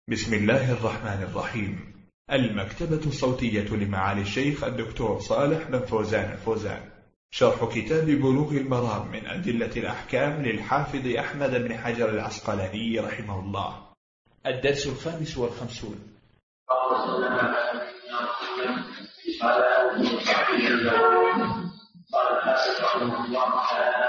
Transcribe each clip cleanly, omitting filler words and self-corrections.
بسم الله الرحمن الرحيم. المكتبة الصوتية لمعالي الشيخ الدكتور صالح بن فوزان الفوزان، شرح كتاب بلوغ المرام من أدلة الأحكام للحافظ أحمد بن حجر العسقلاني رحمه الله. الدرس 55. قال الحافظ رحمه الله تعالى: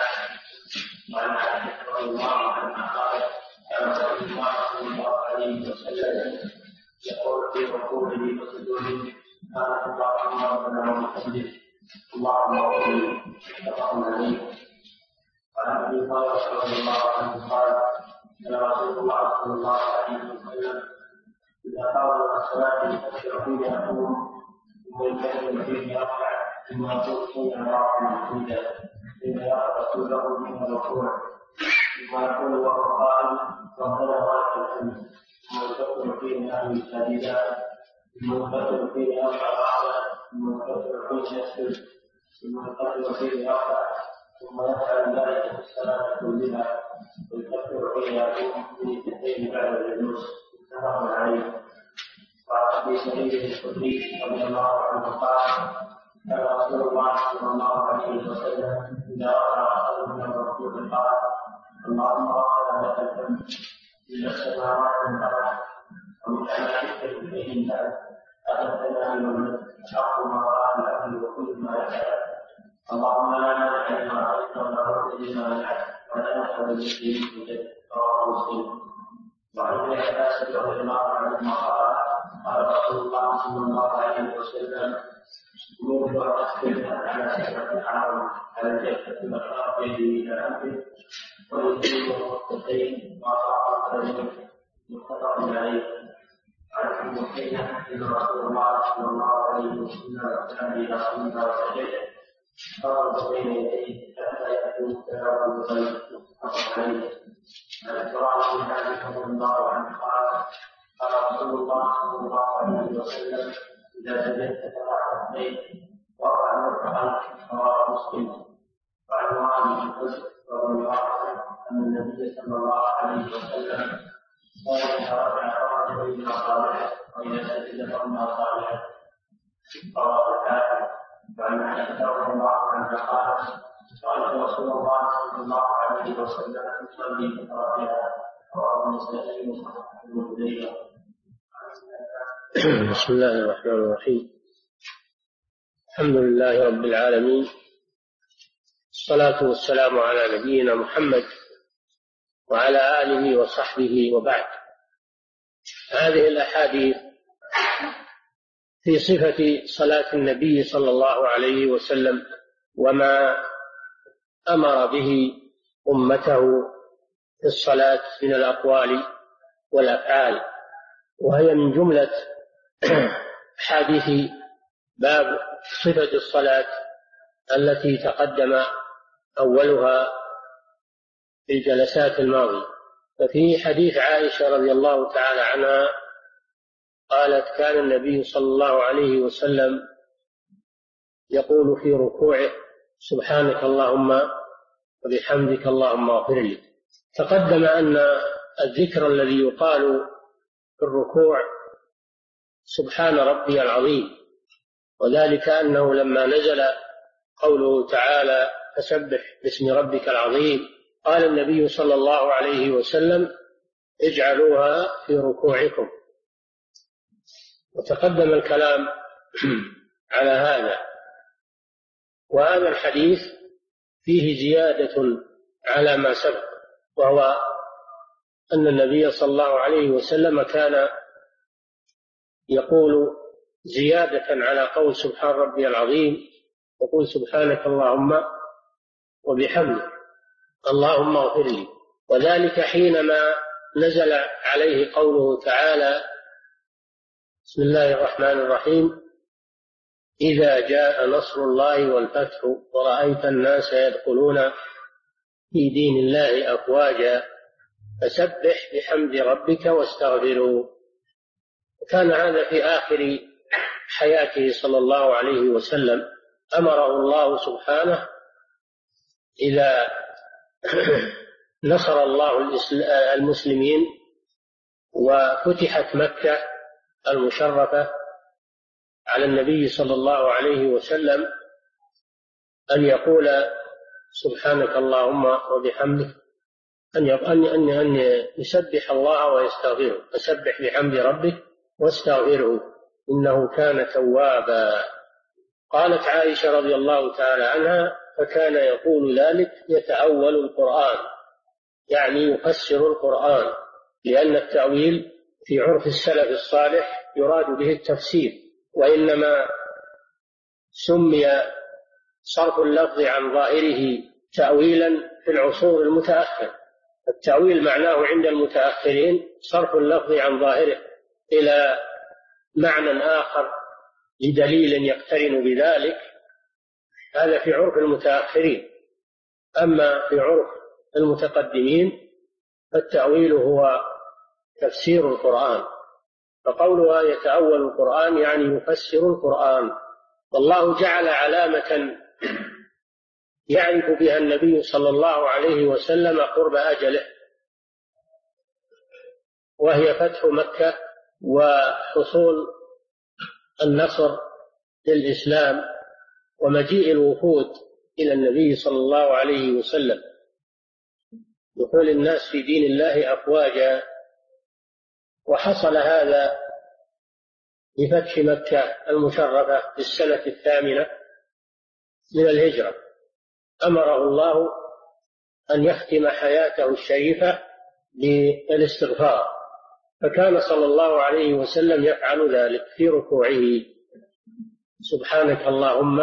وعن عائشة رضي الله عنها قالت: كان رسول الله صلى الله عليه وسلم يقول في ركوعه وسجوده: سبحانك اللهم ربنا وبحمدك اللهم اغفر لي. متفق عليه. وعن ابي هريره رضي الله عنه قال: كان رسول الله صلى الله عليه وسلم اذا قام الى الصلاه يكبر فيه يقوم ويكبر فيه يركع ثم يقول سمع الله لمن حمده ثم يرفع رسوله من الركوع ثم يقول وهو قائم: ربنا ولك الحمد. ثم يكبر فيه اهل السجدات ثم يكبر فيه يرفع راسه ثم يكبر فيه يسجد ثم يكبر فيه يرفع ثم يفعل ذلك في الصلاه كلها ويكبر فيه يقوم في اثنتين بعد الجلوس. متفق عليه. وعن ابي سعيد الخدري رضي الله عنه قال: كان رسول الله صلى الله عليه وسلم اذا رفع راسه من الركوع قال: اللهم ربنا لك الحمد إلا السماوات والأرض ومن أنا شئت إليهم بعد أخذتنا من الملك حق ما قال العبد وكل ما يفعل. اللهم لا مانع لما أعطيت ولا رد لما منعت ولا نحن المسلمين بجد. رواه مسلم. وعن ابن عباس رضي الله عنهما قال: قال رسول الله صلى الله عليه وسلم: أمرت أن أحكم على سبعة الحرم على الجبهة والأرض إلى أنفه ويجيب الركبتين وأطراف الرجل. متفق عليه. عن ابي محينا ان رسول الله صلى الله عليه وسلم كان اذا صلى وسجد فرد بين يديه حتى يكون تلاوه الغيب. متفق عليه. عن الفراش بن مالك رضي الله عنه قال: قال رسول الله صلى الله عليه وسلم: اذا سجدت فرفع يديك وارفع مرفقا. رواه مسلم. وعن معاذ بن حسن رضي الله عنه ان النبي صلى الله عليه وسلم قال: اذا رفع رجل الى اصابعه واذا سجد فرمى اصابعه. رواه الحاكم. وعن عائشه رضي الله عنها قالت: رايت رسول الله صلى الله عليه وسلم يصلي فتركها. رواه النسائي وصححه ابن خزيمه. بسم الله الرحمن الرحيم. الحمد لله رب العالمين، الصلاة والسلام على نبينا محمد وعلى آله وصحبه وبعد. هذه الأحاديث في صفة صلاة النبي صلى الله عليه وسلم وما أمر به أمته في الصلاة من الأقوال والأفعال، وهي من جملة حديث باب صفة الصلاة التي تقدم أولها في الجلسات الماضية. ففي حديث عائشة رضي الله تعالى عنها قالت: كان النبي صلى الله عليه وسلم يقول في ركوعه: سبحانك اللهم وبحمدك اللهم اغفر لي. تقدم أن الذكر الذي يقال في الركوع سبحان ربي العظيم، وذلك أنه لما نزل قوله تعالى: فسبح باسم ربك العظيم، قال النبي صلى الله عليه وسلم: اجعلوها في ركوعكم. وتقدم الكلام على هذا. وهذا الحديث فيه زيادة على ما سبق، وهو أن النبي صلى الله عليه وسلم كان يقول زيادة على قول سبحان ربي العظيم، يقول: سبحانك اللهم وبحمدك اللهم اغفر لي. وذلك حينما نزل عليه قوله تعالى: بسم الله الرحمن الرحيم: إذا جاء نصر الله والفتح ورأيت الناس يدخلون في دين الله أفواجا فسبح بحمد ربك واستغفره. وكان هذا في آخر حياته صلى الله عليه وسلم، أمره الله سبحانه إذا نصر الله المسلمين وفتحت مكة المشرفة على النبي صلى الله عليه وسلم أن يقول سبحانك اللهم وبحمدك، أن يسبح الله ويستغفره، فسبح بحمد ربك واستغفره إنه كان توابا. قالت عائشة رضي الله تعالى عنها: فكان يقول ذلك يتأول القرآن، يعني يفسر القرآن، لأن التأويل في عرف السلف الصالح يراد به التفسير، وإنما سمي صرف اللفظ عن ظاهره تأويلا في العصور المتأخرة. التأويل معناه عند المتأخرين صرف اللفظ عن ظاهره إلى معنى آخر لدليل يقترن بذلك، هذا في عرف المتأخرين. أما في عرف المتقدمين فالتأويل هو تفسير القرآن، فقولها يتأول القرآن يعني يفسر القرآن. والله جعل علامة يعرف بها النبي صلى الله عليه وسلم قرب أجله، وهي فتح مكة وحصول النصر للإسلام ومجيء الوفود إلى النبي صلى الله عليه وسلم، دخول الناس في دين الله أفواجا. وحصل هذا بفتح مكة المشرفة في السنة 8 من الهجرة. أمره الله أن يختم حياته الشريفة بالاستغفار، فكان صلى الله عليه وسلم يفعل ذلك في ركوعه: سبحانك اللهم.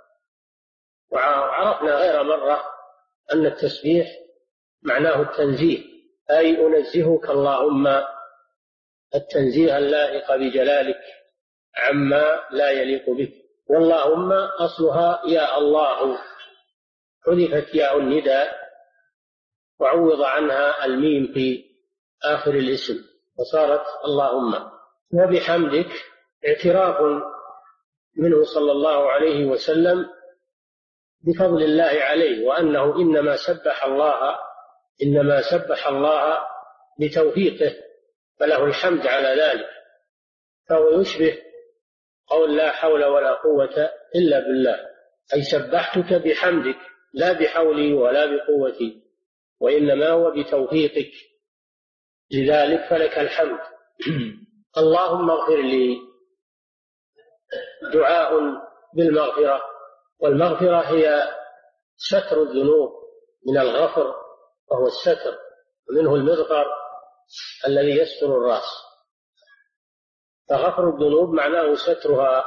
وعرفنا غير مرة أن التسبيح معناه التنزيه، أي أنزهك اللهم التنزيه اللائق بجلالك عما لا يليق بك. واللهم أصلها يا الله، حذفت ياء النداء وعوض عنها الميم في آخر الاسم وصارت اللهم. وبحمدك اعتراف منه صلى الله عليه وسلم بفضل الله عليه، وأنه إنما سبح الله بتوفيقه، فله الحمد على ذلك. فهو يشبه قول لا حول ولا قوة إلا بالله، أي سبحتك بحمدك لا بحولي ولا بقوتي، وإنما هو بتوفيقك، لذلك فلك الحمد. اللهم اغفر لي، دعاء بالمغفرة، والمغفرة هي ستر الذنوب من الغفر، وهو الستر، ومنه المغفر الذي يستر الرأس. فغفر الذنوب معناه سترها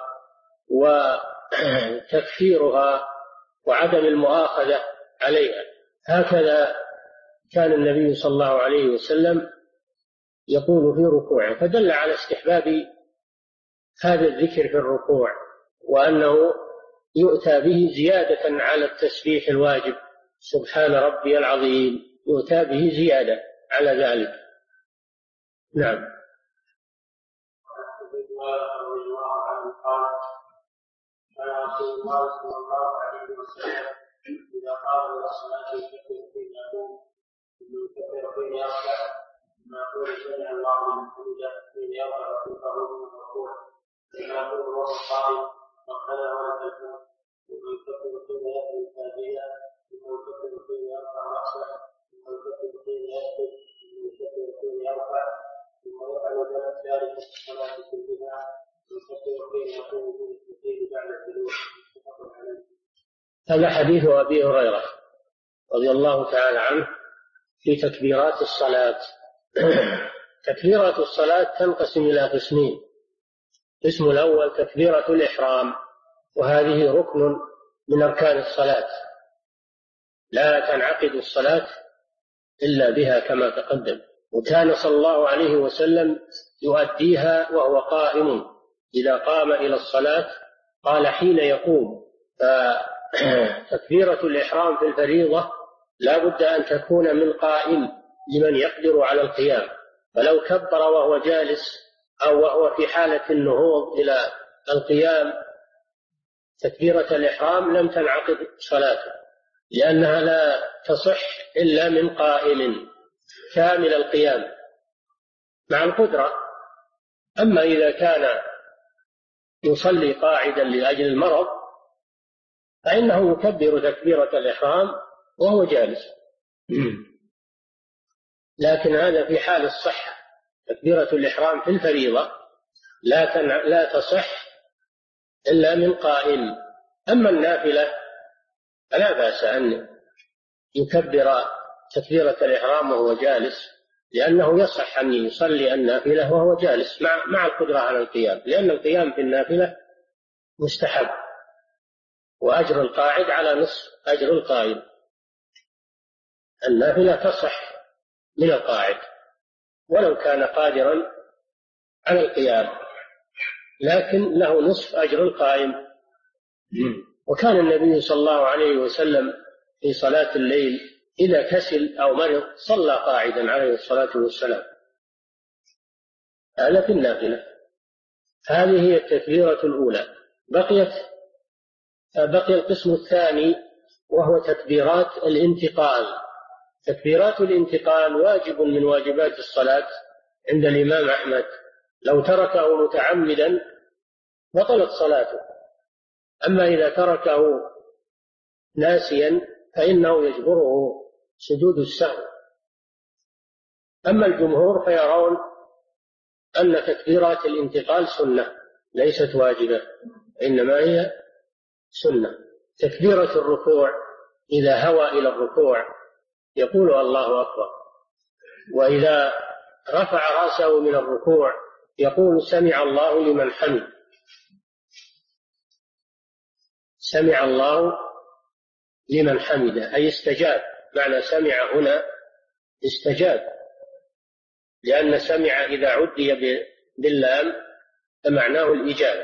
وتكفيرها وعدم المؤاخذة عليها. هكذا كان النبي صلى الله عليه وسلم يقول في ركوعه، فدل على استحباب هذا الذكر في الركوع، وأنه يؤتى به زيادة على التسبيح الواجب سبحان ربي العظيم، يؤتى به زيادة على ذلك. نعم. قال رسول الله صلى الله عليه وسلم: إذا قام إلى الصلاة يكبر حين يقوم، ثم يكبر حين يركع، ثم يقول سمع الله لمن حمده حين يرفع رأسه من الركوع، ثم يقول وهو قائم ربنا ولك الحمد، ثم يكبر حين يأتي ساجدا، ثم يكبر حين يرفع رأسه، ثم يكبر حين يسجد، ثم يكبر حين يرفع، ثم يفعل ذلك في الصلاة كلها، هذا حديث أبي هريرة رضي الله تعالى عنه في تكبيرات الصلاة. تكبيرات الصلاة تنقسم إلى قسمين: القسم الأول تكبيرة الإحرام، وهذه ركن من أركان الصلاة، لا تنعقد الصلاة إلا بها كما تقدم، وكان صلى الله عليه وسلم يؤديها وهو قائم. إذا قام إلى الصلاة قال حين يقوم. فتكبيرة الإحرام في الفريضة لا بد أن تكون من قائم لمن يقدر على القيام، فلو كبر وهو جالس أو وهو في حالة النهوض إلى القيام تكبيرة الإحرام لم تنعقد صلاته، لأنها لا تصح إلا من قائم كامل القيام. مع القدرة. أما إذا كان يصلي قاعدا لأجل المرض فإنه يكبر تكبيرة الإحرام وهو جالس. لكن هذا في حال الصحة. تكبيرة الإحرام في الفريضة لا تصح إلا من قائم. أما النافلة فلا بأس أن يكبر تكبيرة الإحرام وهو جالس، لأنه يصح أن يصلي النافلة وهو جالس مع القدرة على القيام، لأن القيام في النافلة مستحب، وأجر القاعد على نصف أجر القائم. النافلة تصح من القاعد ولو كان قادرا على القيام، لكن له نصف أجر القائم. وكان النبي صلى الله عليه وسلم في صلاة الليل إذا كسل أو مرض صلى قاعدا عليه الصلاة والسلام. هذا في النافلة. هذه هي التكبيرة الأولى. بقي القسم الثاني وهو تكبيرات الانتقال. تكبيرات الانتقال واجب من واجبات الصلاة عند الإمام أحمد، لو تركه متعمدا بطلت صلاته. أما إذا تركه ناسيا فإنه يجبره سجود السهو. أما الجمهور فيرون أن تكبيرات الانتقال سنة ليست واجبة، إنما هي سنة. تكبيرة الركوع إذا هوى إلى الركوع يقول الله أكبر، وإذا رفع رأسه من الركوع يقول سمع الله لمن حمد. سمع الله لمن حمده أي استجاب. معنى سمع هنا استجاب، لأن سمع إذا عدي باللام فمعناه الإجابة.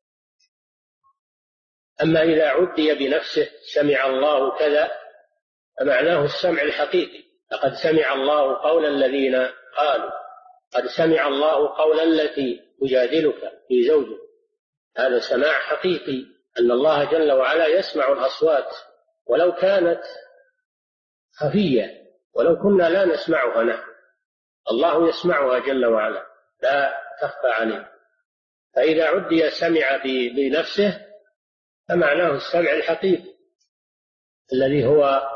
أما إذا عدي بنفسه سمع الله كذا فمعناه السمع الحقيقي. لقد سمع الله قول الذين قالوا، قد سمع الله قول التي تجادلك في زوجك. هذا سماع حقيقي، أن الله جل وعلا يسمع الأصوات ولو كانت خفية، ولو كنا لا نسمعها نحن، الله يسمعها جل وعلا لا تخفى عليه. فإذا عدي سمع بنفسه فمعناه السمع الحقيقي الذي هو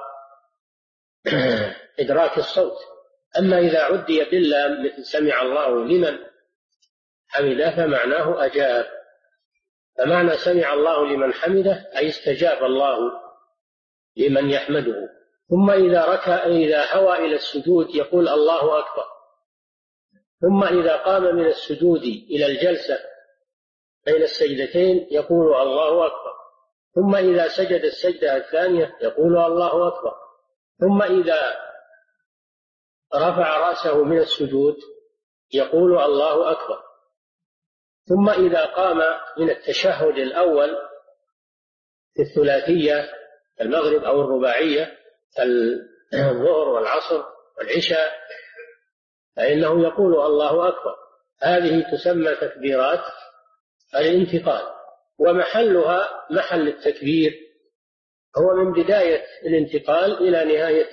إدراك الصوت. أما إذا عدي باللام مثل سمع الله لمن حمده فمعناه أجاب. فمعنى سمع الله لمن حمده أي استجاب الله لمن يحمده. ثم إذا هوى إلى السجود يقول الله أكبر. ثم إذا قام من السجود إلى الجلسة بين السجدتين يقول الله أكبر. ثم إذا سجد السجدة الثانية يقول الله أكبر. ثم إذا رفع رأسه من السجود يقول الله أكبر. ثم إذا قام من التشهد الأول في الثلاثية المغرب أو الرباعية الظهر والعصر والعشاء فإنه يقول الله أكبر. هذه تسمى تكبيرات الانتقال، ومحلها محل التكبير هو من بداية الانتقال إلى نهايته.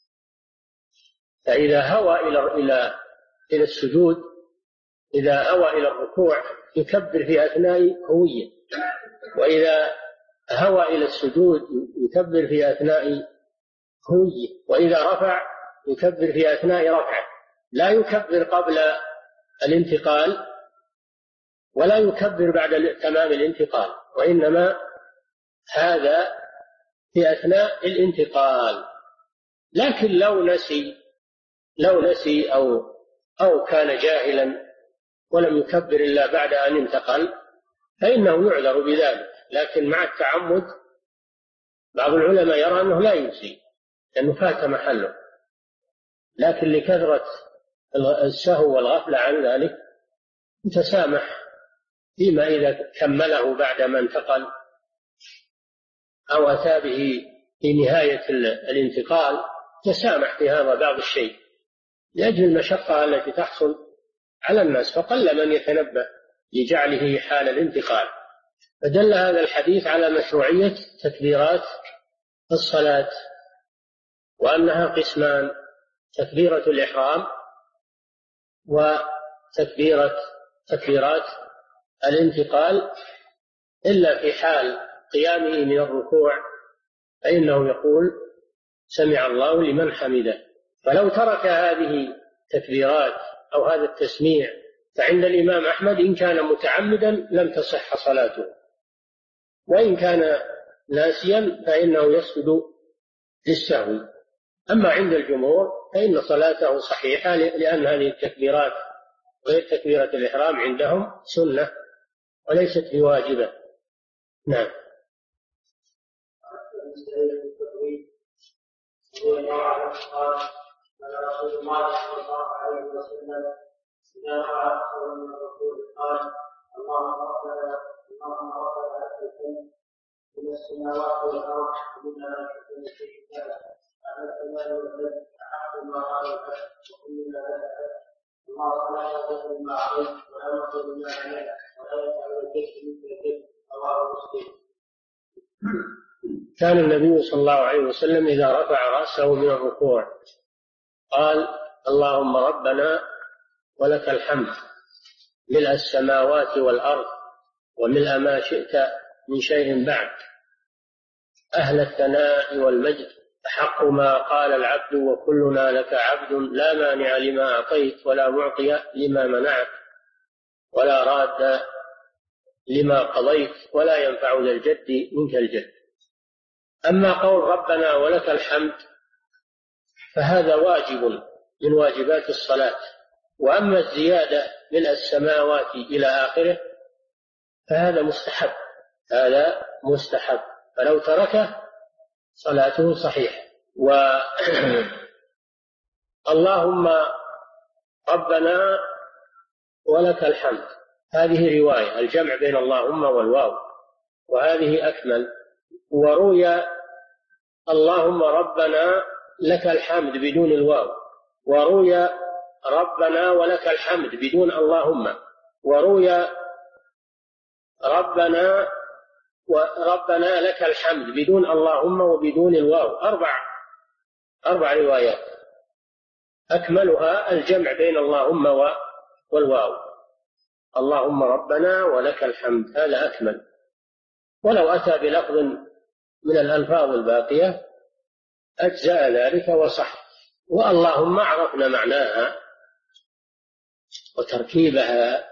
فإذا هوى إلى السجود، إذا هوى إلى الركوع يكبر في أثناء هوية، وإذا هوى إلى السجود يكبر في أثناء هوية، وإذا رفع يكبر في أثناء رفعه. لا يكبر قبل الانتقال ولا يكبر بعد تمام الانتقال، وإنما هذا في أثناء الانتقال. لكن لو نسي أو كان جاهلا ولم يكبر إلا بعد أن انتقل فإنه يعذر بذلك. لكن مع التعمد بعض العلماء يرى أنه لا ينسي لأنه فات محله، لكن لكثرة السهو والغفلة عن ذلك يتسامح فيما إذا كمله بعد ما انتقل أو أتى به في نهاية الانتقال، تسامح في هذا بعض الشيء لأجل المشقة التي تحصل على الناس، فقل من يتنبه لجعله حال الانتقال. فدل هذا الحديث على مشروعية تكبيرات الصلاة، وأنها قسمان: تكبيرة الإحرام تكبيرات الانتقال إلا في حال قيامه من الركوع، فإنه يقول سمع الله لمن حمده. فلو ترك هذه التكبيرات أو هذا التسميع فعند الإمام أحمد إن كان متعمدا لم تصح صلاته، وإن كان ناسيا فإنه يسجد للسهو. أما عند الجمهور فإن صلاته صحيحة، لأن هذه التكبيرات غير تكبيرة الإحرام عندهم سنة وليست بواجبة. نعم. رسول الله صلى الله عليه وسلم إذا رأى أكثر من الرسول قال اللهم ربنا أتيتم من السماوات والأرض ومما في شيء كذا أنا الكمال والبدء أحق ما قال الحق وكلنا لك الله لا يغفر ما عليك ولا يغفر ما عليك ولا يفعل الجيش مثل الجيش رواه مسلم. كان النبي صلى الله عليه وسلم إذا رفع رأسه من الركوع قال اللهم ربنا ولك الحمد ملء السماوات والأرض وملء ما شئت من شيء بعد، أهل الثناء والمجد، أحق ما قال العبد وكلنا لك عبد، لا مانع لما أعطيت ولا معطي لما منعت ولا راد لما قضيت ولا ينفع ذا الجد منك الجد. أما قول ربنا ولك الحمد فهذا واجب من واجبات الصلاة، وأما الزيادة من السماوات إلى آخره فهذا مستحب، هذا مستحب، فلو تركه صلاته صحيحة. اللهم ربنا ولك الحمد هذه رواية الجمع بين اللهم والواو، وهذه أكمل. وروي اللهم ربنا لك الحمد بدون الواو، وروي ربنا ولك الحمد بدون اللهم، وروي ربنا لك الحمد بدون اللهم وبدون الواو. أربع روايات أكملها الجمع بين اللهم والواو. اللهم ربنا ولك الحمد هذا أكمل، ولو أتى بلفظ من الألفاظ الباقية أجزاء ذلك وصح. واللهم عرفنا معناها وتركيبها.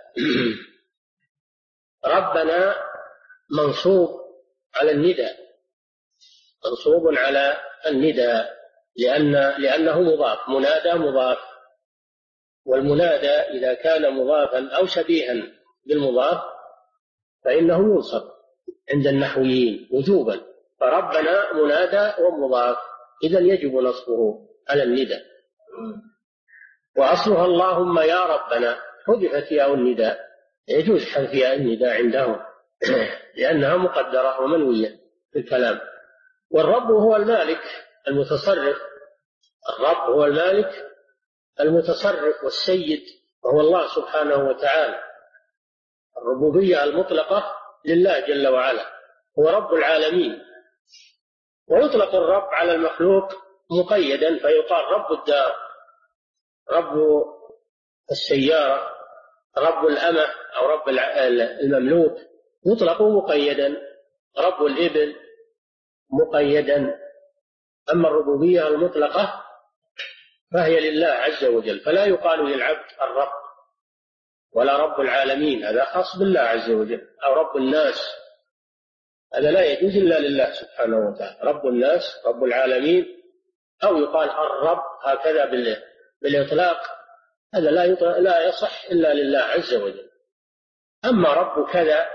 ربنا منصوب على النداء، منصوب على النداء لأنه مضاف، منادى مضاف، والمنادى إذا كان مضافا أو شبيها بالمضاف فإنه ينصب عند النحويين وجوبا، فربنا منادى ومضاف إذا يجب نصبه على النداء. وأصلها اللهم يا ربنا، حذفت ياء النداء، يجوز حذف ياء النداء عندهم لأنها مقدرة ومنوية في الكلام. والرب هو المالك المتصرف، الرب هو المالك المتصرف والسيد، وهو الله سبحانه وتعالى. الربوبية المطلقة لله جل وعلا، هو رب العالمين. ويطلق الرب على المخلوق مقيدا فيقال رب الدار، رب السيارة، رب الأمة أو رب المملوك، يطلق مقيدا، رب الإبل مقيدا. أما الربوبية المطلقة فهي لله عز وجل، فلا يقال للعبد الرب ولا رب العالمين، هذا خاص بالله عز وجل، أو رب الناس، هذا لا يجوز إلا لله سبحانه وتعالى. رب الناس، رب العالمين، أو يقال الرب هكذا بالإطلاق، هذا لا يصح إلا لله عز وجل. أما رب كذا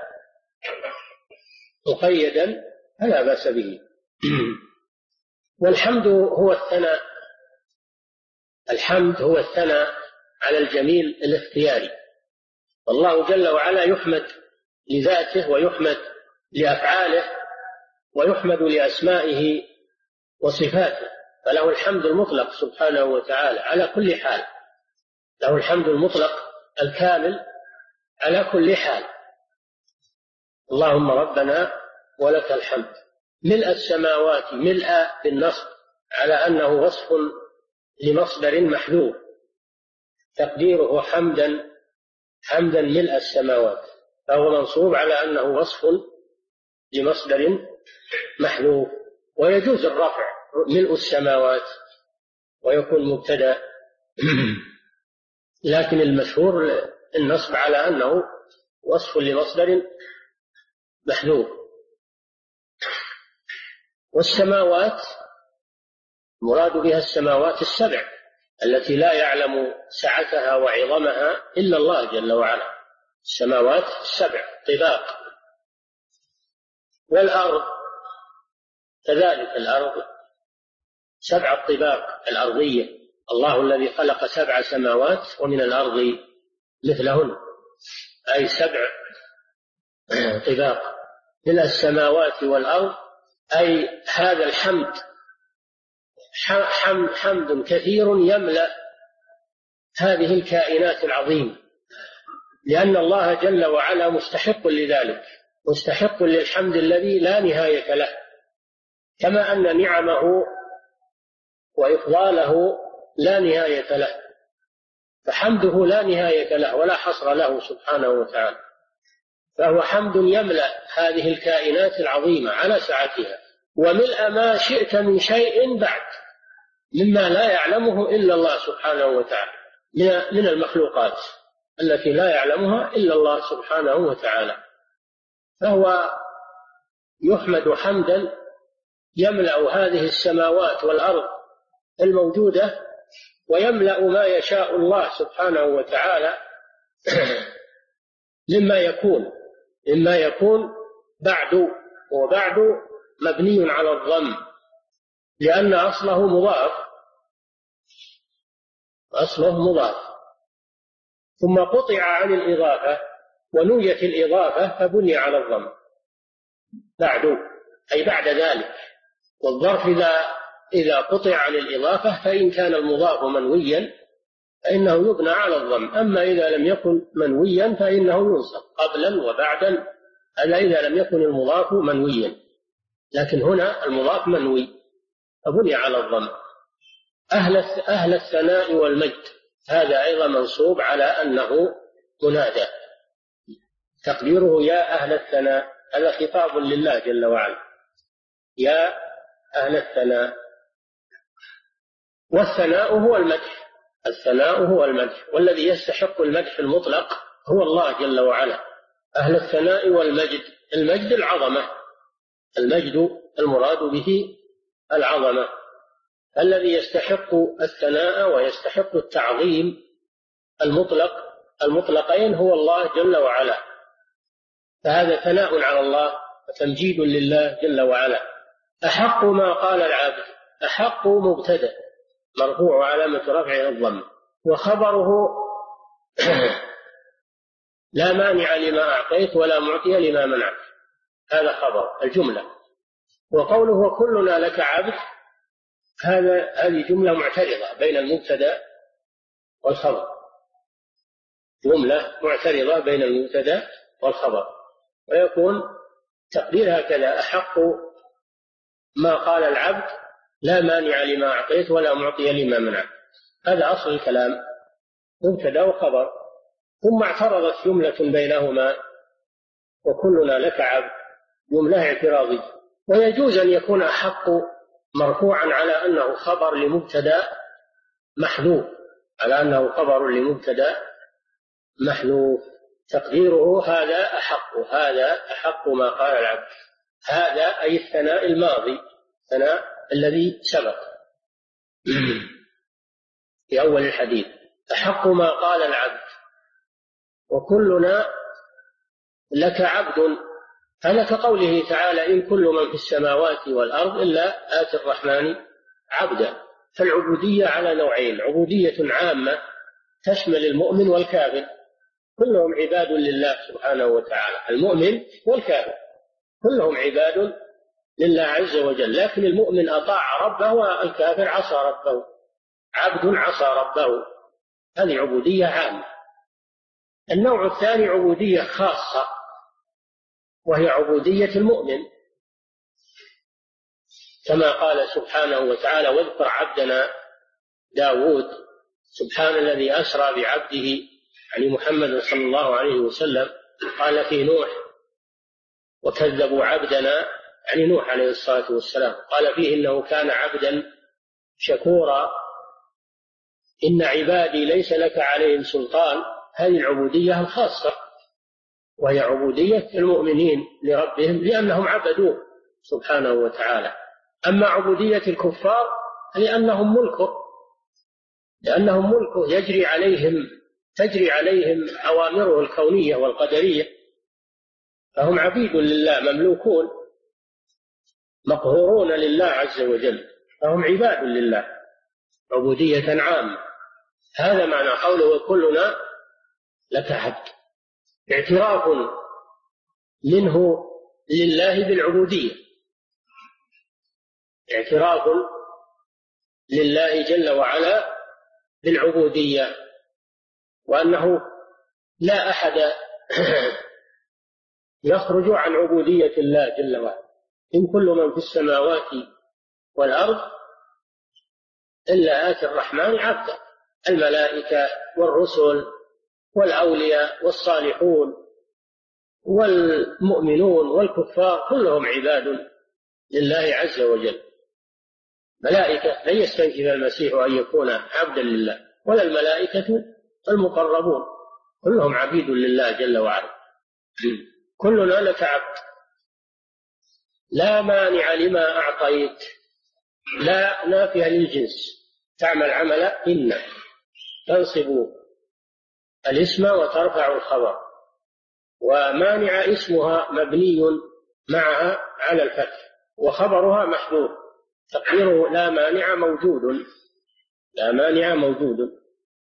مقيدا فلا بأس به. والحمد هو الثناء، الحمد هو الثناء على الجميل الاختياري، والله جل وعلا يحمد لذاته ويحمد لأفعاله ويحمد لأسمائه وصفاته، فله الحمد المطلق سبحانه وتعالى على كل حال، له الحمد المطلق الكامل على كل حال. اللهم ربنا ولك الحمد ملء السماوات، ملء بالنصب على أنه وصف لمصدر محذوف، تقديره حمدا حمدا ملء السماوات، فهو منصوب على أنه وصف لمصدر محذوف. ويجوز الرفع ملء السماوات ويكون مبتدأ، لكن المشهور النصب على أنه وصف لمصدر محذوف. والسماوات مراد بها السماوات السبع التي لا يعلم سعتها وعظمها إلا الله جل وعلا، السماوات السبع طباق. والأرض كذلك، الأرض سبع الطباق الأرضية، الله الذي خلق 7 سماوات ومن الأرض مثلهن، أي 7 طباق من السماوات والأرض، أي هذا الحمد حمد كثير يملأ هذه الكائنات العظيمة، لأن الله جل وعلا مستحق لذلك، مستحق للحمد الذي لا نهاية له، كما أن نعمه وإفضاله لا نهاية له، فحمده لا نهاية له ولا حصر له سبحانه وتعالى. فهو حمد يملأ هذه الكائنات العظيمة على سعتها، وملء ما شئت من شيء بعد مما لا يعلمه إلا الله سبحانه وتعالى من المخلوقات التي لا يعلمها إلا الله سبحانه وتعالى. فهو يحمد حمدا يملأ هذه السماوات والأرض الموجودة، ويملأ ما يشاء الله سبحانه وتعالى مما يكون بعد، وبعد مبني على الضم لأن أصله مضاف، ثم قطع عن الإضافة ونويت الإضافة فبني على الضم بعد، أي بعد ذلك. والظرف إذا قطع عن الإضافة فإن كان المضاف منويا فإنه يبنى على الضم، أما إذا لم يكن منويا فإنه ينصب قبلا وبعدا، هذا إذا لم يكن المضاف منويا، لكن هنا المضاف منوي فبني على الضم. أهل الثناء والمجد، هذا أيضا منصوب على أنه منادى، تقديره يا أهل الثناء، هذا خطاب لله جل وعلا، يا أهل الثناء. والثناء هو المدح، الثناء هو المدح، والذي يستحق المدح المطلق هو الله جل وعلا. أهل الثناء والمجد، المجد العظمة، المجد المراد به العظمة، الذي يستحق الثناء ويستحق التعظيم المطلقين هو الله جل وعلا، فهذا ثناء على الله وتمجيد لله جل وعلا. أحق ما قال العبد، أحق مبتدأ مرفوع علامة رفعه الضم، وخبره لا مانع لما أعطيت ولا معطي لما منعت، هذا خبر الجملة. وقوله وكلنا لك عبد، هذه جملة معترضة بين المبتدأ والخبر، جملة معترضة بين المبتدأ والخبر، ويكون تقدير هكذا: أحق ما قال العبد لا مانع لما أعطيت ولا معطي لما منعت، هذا أصل الكلام، مبتدأ وخبر. ثم اعترضت جملة بينهما وكلنا لك عبد، جملة اعتراضية. ويجوز أن يكون أحق مرفوعا على أنه خبر لمبتدأ محذوف، على أنه خبر لمبتدأ محذوف، تقديره هذا أحق ما قال العبد، هذا أي الثناء الماضي، الثناء الذي سبق في أول الحديث، أحق ما قال العبد وكلنا لك عبد، هذا كقوله تعالى: إن كل من في السماوات والأرض إلا آتي الرحمن عبدا. فالعبودية على نوعين: عبودية عامة تشمل المؤمن والكافر، كلهم عباد لله سبحانه وتعالى، المؤمن والكافر كلهم عباد لله عز وجل، لكن المؤمن أطاع ربه والكافر عصى ربه، عبد عصى ربه، هذه عبودية عامة. النوع الثاني عبودية خاصة، وهي عبودية المؤمن، كما قال سبحانه وتعالى: واذكر عبدنا داود، سبحان الذي أسرى بعبده يعني محمد صلى الله عليه وسلم، قال في نوح: وكذبوا عبدنا، يعني نوح عليه الصلاة والسلام، قال فيه: إنه كان عبدا شكورا، إن عبادي ليس لك عليهم سلطان. هذه العبودية الخاصة، وهي عبودية المؤمنين لربهم لأنهم عبدوه سبحانه وتعالى. أما عبودية الكفار لأنهم ملكه تجري عليهم أوامره الكونية والقدرية، فهم عبيد لله، مملوكون مقهورون لله عز وجل، فهم عباد لله عبودية عامة. هذا معنى قوله: وكلنا لك عبد، اعتراف منه لله بالعبودية، اعتراف لله جل وعلا بالعبودية، وأنه لا أحد يخرج عن عبودية الله جل وعلا. إن كل من في السماوات والأرض إلا آتي الرحمن عبدا، الملائكة والرسل والأولياء والصالحون والمؤمنون والكفار كلهم عباد لله عز وجل. ملائكة لن يستنكف المسيح أن يكون عبدا لله، ولا الملائكة المقربون، كلهم عبيد لله جل وعلا. كلنا لك عبد، لا مانع لما أعطيت، لا نافية للجنس، تعمل عمل إن، تنصب الاسم وترفع الخبر، ومانع اسمها مبني معها على الفتح، وخبرها محذوف، تقديره لا مانع موجود، لا مانع موجود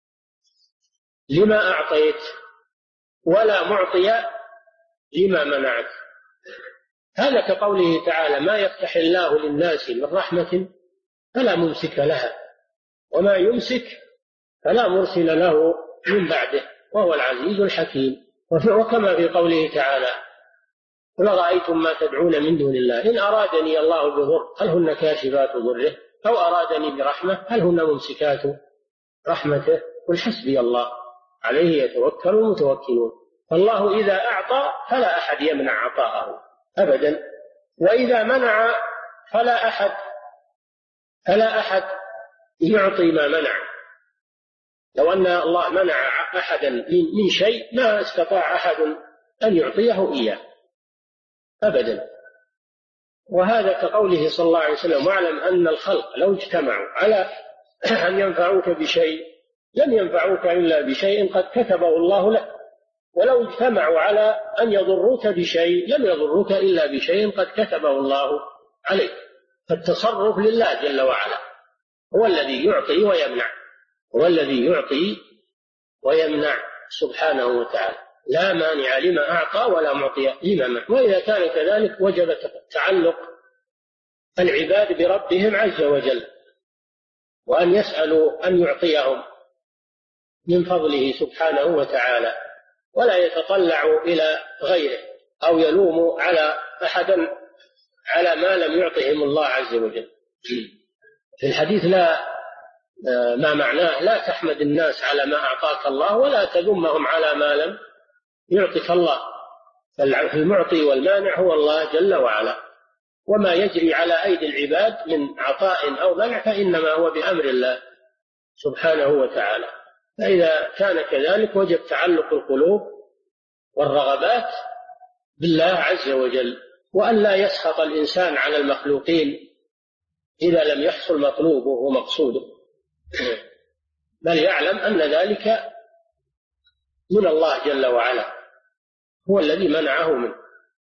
لما أعطيت، ولا معطي لما منعت. هذا كقوله تعالى: ما يفتح الله للناس من رحمة فلا ممسك لها، وما يمسك فلا مرسل له من بعده، وهو العزيز الحكيم. وكما في قوله تعالى: قل رأيتم ما تدعون من دون الله إن أرادني الله بضر هل هن كاشفات ضره، أو أرادني برحمة هل هن ممسكات رحمته، قل حسبي الله عليه يتوكل المتوكلون. فالله إذا أعطى فلا أحد يمنع عطاءه أبدا، وإذا منع فلا أحد يعطي ما منع. لو أن الله منع أحدا من شيء ما استطاع أحد أن يعطيه إياه أبدا. وهذا كقوله صلى الله عليه وسلم: واعلم أن الخلق لو اجتمعوا على أن ينفعوك بشيء لم ينفعوك إلا بشيء قد كتبه الله لك، ولو اجتمعوا على أن يضروك بشيء لم يضروك إلا بشيء قد كتبه الله عليك. فالتصرف لله جل وعلا، هو الذي يعطي ويمنع، هو الذي يعطي ويمنع سبحانه وتعالى، لا مانع لما أعطى ولا معطي لما منع. وإذا كان كذلك وجب تعلق العباد بربهم عز وجل، وأن يسألوا أن يعطيهم من فضله سبحانه وتعالى، ولا يتطلعوا إلى غيره أو يلوموا على أحدا على ما لم يعطهم الله عز وجل. في الحديث ما معناه: لا تحمد الناس على ما أعطاك الله ولا تذمهم على ما لم يعطك الله. فالمعطي والمانع هو الله جل وعلا، وما يجري على أيدي العباد من عطاء أو منع فإنما هو بأمر الله سبحانه وتعالى. فإذا كان كذلك وجب تعلق القلوب والرغبات بالله عز وجل، وأن لا يسخط الإنسان على المخلوقين إذا لم يحصل مطلوبه ومقصوده، بل يعلم أن ذلك من الله جل وعلا، هو الذي منعه منه.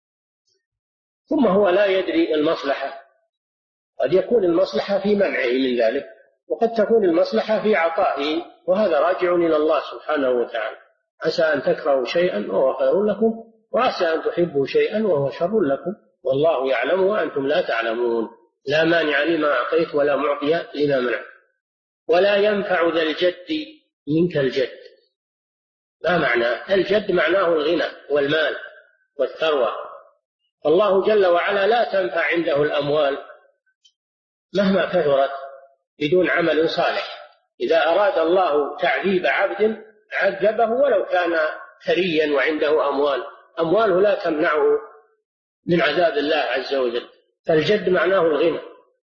ثم هو لا يدري المصلحة، قد يكون المصلحة في منعه من ذلك، وقد تكون المصلحة في عطائه، وهذا راجع إلى الله سبحانه وتعالى. عسى أن تكرهوا شيئا وهو خير لكم، وعسى أن تحبوا شيئا وهو شر لكم، والله يعلم وأنتم لا تعلمون. لا مانع لما أعطيت ولا معطي لما منعت. ولا ينفع ذا الجد منك الجد. ما معناه؟ الجد معناه الغنى والمال والثروة. الله جل وعلا لا تنفع عنده الأموال مهما كثرت بدون عمل صالح. إذا أراد الله تعذيب عبد عذبه ولو كان ثريا وعنده أمواله لا تمنعه من عذاب الله عز وجل. فالجد معناه الغنى،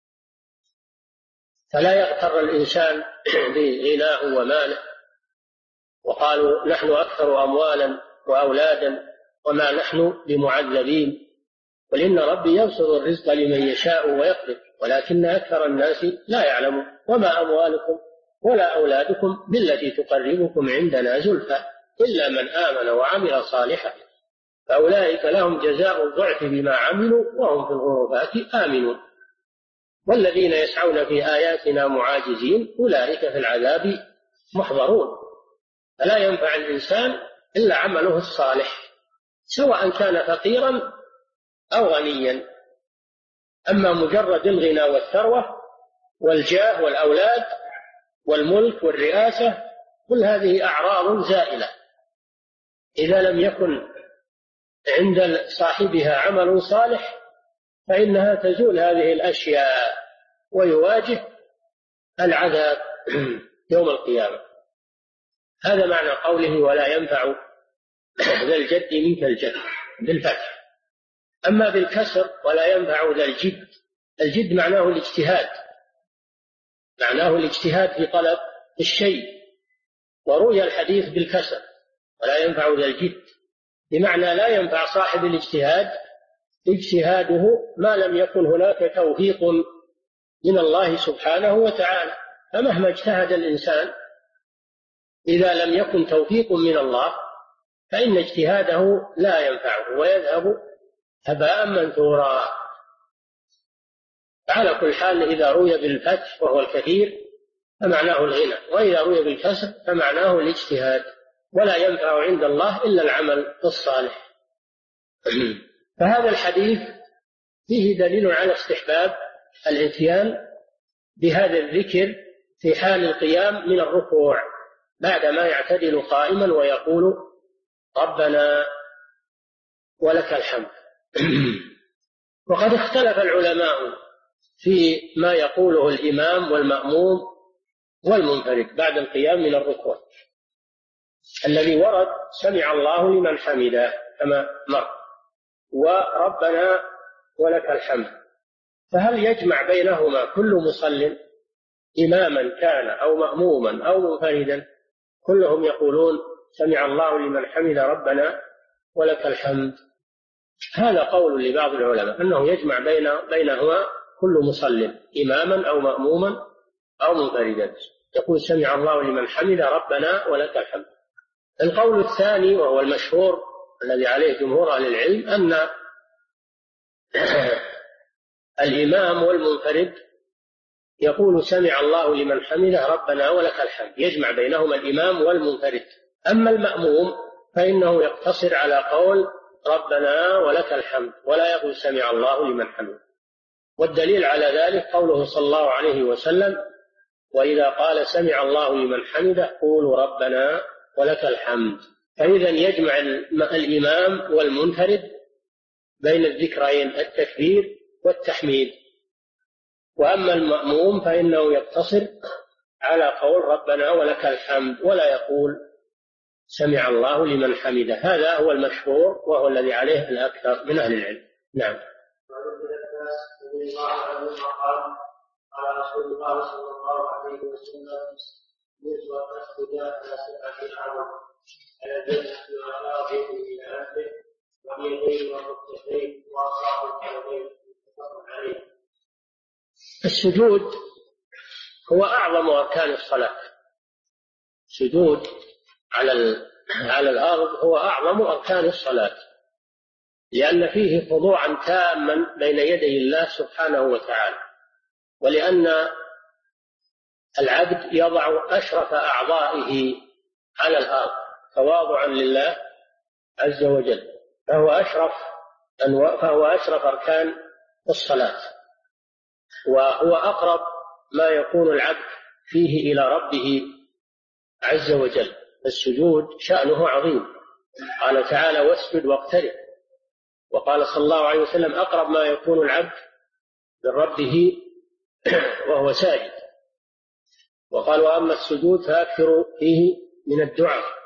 فلا يغتر الإنسان بغناه وماله وقالوا نحن أكثر أموالا وأولادا وما نحن بمعذبين، قل إن ربي يبسط الرزق لمن يشاء ويقدر ولكن أكثر الناس لا يعلمون. وما أموالكم ولا أولادكم بالتي تقربكم عندنا زلفى إلا من آمن وعمل صالحا فأولئك لهم جزاء الضعف بما عملوا وهم في الغرفات آمنون. والذين يسعون في آياتنا معاجزين أولئك في العذاب محضرون. فلا ينفع الإنسان إلا عمله الصالح سواء كان فقيرا أو غنيا. أما مجرد الغنى والثروة والجاه والأولاد والملك والرئاسة كل هذه أعراض زائلة إذا لم يكن عند صاحبها عمل صالح فإنها تزول هذه الأشياء ويواجه العذاب يوم القيامة. هذا معنى قوله ولا ينفع ذا الجد منك الجد بالفتح. أما بالكسر ولا ينفع ذا الجد، الجد معناه الاجتهاد، معناه الاجتهاد في طلب الشيء. وروي الحديث بالكسر ولا ينفع ذا الجد بمعنى لا ينفع صاحب الاجتهاد اجتهاده ما لم يكن هناك توفيق من الله سبحانه وتعالى. فمهما اجتهد الإنسان إذا لم يكن توفيق من الله فإن اجتهاده لا ينفعه ويذهب هباء منثورا. على كل حال إذا روي بالفتح وهو الكثير فمعناه الغنى، وإذا روي بالكسر فمعناه الاجتهاد. ولا ينفع عند الله إلا العمل الصالح. فهذا الحديث فيه دليل على استحباب الاتيان بهذا الذكر في حال القيام من الركوع بعدما يعتدل قائما ويقول ربنا ولك الحمد. وقد اختلف العلماء في ما يقوله الإمام والمأموم والمنفرد بعد القيام من الركوع. الذي ورد سمع الله لمن حمده كما مر وربنا ولك الحمد، فهل يجمع بينهما كل مصل إماما كان أو مأموما أو منفردا؟ كلهم يقولون سمع الله لمن حمد ربنا ولك الحمد. هذا قول لبعض العلماء أنه يجمع بينهما كل مصل إماما أو مأموما أو منفردا يقول سمع الله لمن حمد ربنا ولك الحمد. القول الثاني وهو المشهور الذي عليه جمهور أهل العلم أن الإمام والمنفرد يقول سمع الله لمن حمده ربنا ولك الحمد، يجمع بينهما الإمام والمنفرد. أما المأموم فإنه يقتصر على قول ربنا ولك الحمد ولا يقول سمع الله لمن حمده. والدليل على ذلك قوله صلى الله عليه وسلم وإذا قال سمع الله لمن حمده قولوا ربنا ولك الحمد. فإذا يجمع الإمام والمنفرد بين الذكرين التكبير والتحميد. وأما المأموم فإنه يقتصر على قول ربنا ولك الحمد ولا يقول سمع الله لمن حمده. هذا هو المشهور وهو الذي عليه الأكثر من أهل العلم. نعم. قال رسول الله صلى الله عليه وسلم يسوى التسجد على سبعة أعظم على الجنة والأرض إلى أنفه واليدين والركبتين وأصابع الكعبين متفق عليه. السجود هو أعظم أركان الصلاة. السجود على الأرض هو أعظم أركان الصلاة لأن فيه خضوعا تاما بين يدي الله سبحانه وتعالى، ولأن العبد يضع أشرف أعضائه على الأرض تواضعا لله عز وجل، فهو أشرف أركان الصلاة، وهو أقرب ما يكون العبد فيه إلى ربه عز وجل. السجود شأنه عظيم، قال تعالى واسجد واقترب، وقال صلى الله عليه وسلم أقرب ما يكون العبد من ربه وهو ساجد. وقال وأما السجود فأكثروا فيه من الدعاء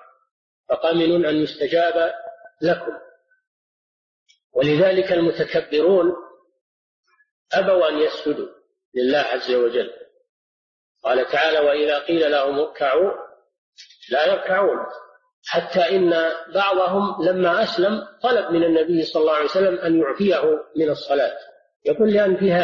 فقامن أن يستجاب لكم. ولذلك المتكبرون أبوا أن يسجدوا لله عز وجل. قال تعالى: وإذا قيل لهم اركعوا لا يركعون، حتى إن بعضهم لما أسلم طلب من النبي صلى الله عليه وسلم أن يعفيه من الصلاة، يقول لأن فيها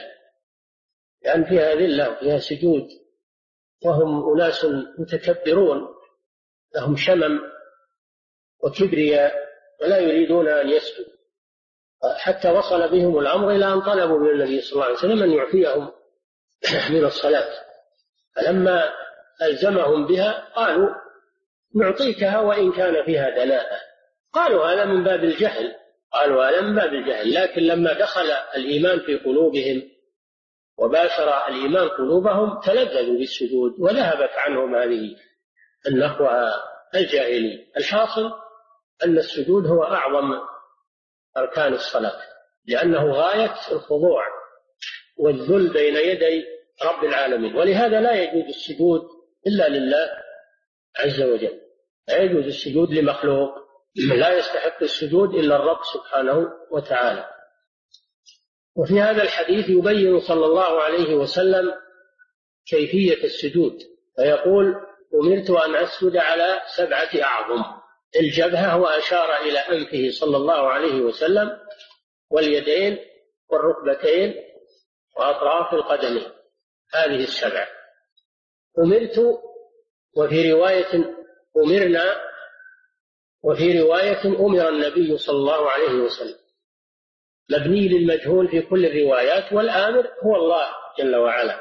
ذلة وفيها سجود، وهم أناس متكبرون لهم شمم وكبرياء ولا يريدون أن يسجدوا، حتى وصل بهم الأمر إلى أن طلبوا من النبي صلى الله عليه وسلم أن يعفيهم من الصلاة. فلما ألزمهم بها قالوا: نعطيكها وإن كان فيها دناءة. قالوا هذا من باب الجهل، لكن لما دخل الإيمان في قلوبهم وباشر الإيمان قلوبهم تلذذوا بالسجود وذهبت عنهم هذه النخوة الجاهلي. الحاصل أن السجود هو أعظم أركان الصلاة، لأنه غاية الخضوع والذل بين يدي رب العالمين، ولهذا لا يجوز السجود إلا لله عز وجل، لا يجوز السجود لمخلوق، لا يستحق السجود إلا الرب سبحانه وتعالى. وفي هذا الحديث يبين صلى الله عليه وسلم كيفية السجود، فيقول: أمرت أن أسجد على 7 أعظم. الجبهة وأشار إلى أنفه صلى الله عليه وسلم، واليدين والركبتين وأطراف القدمين، هذه 7. أمرت، وفي رواية أمرنا، وفي رواية أمر النبي صلى الله عليه وسلم، مبني للمجهول في كل الروايات، والآمر هو الله جل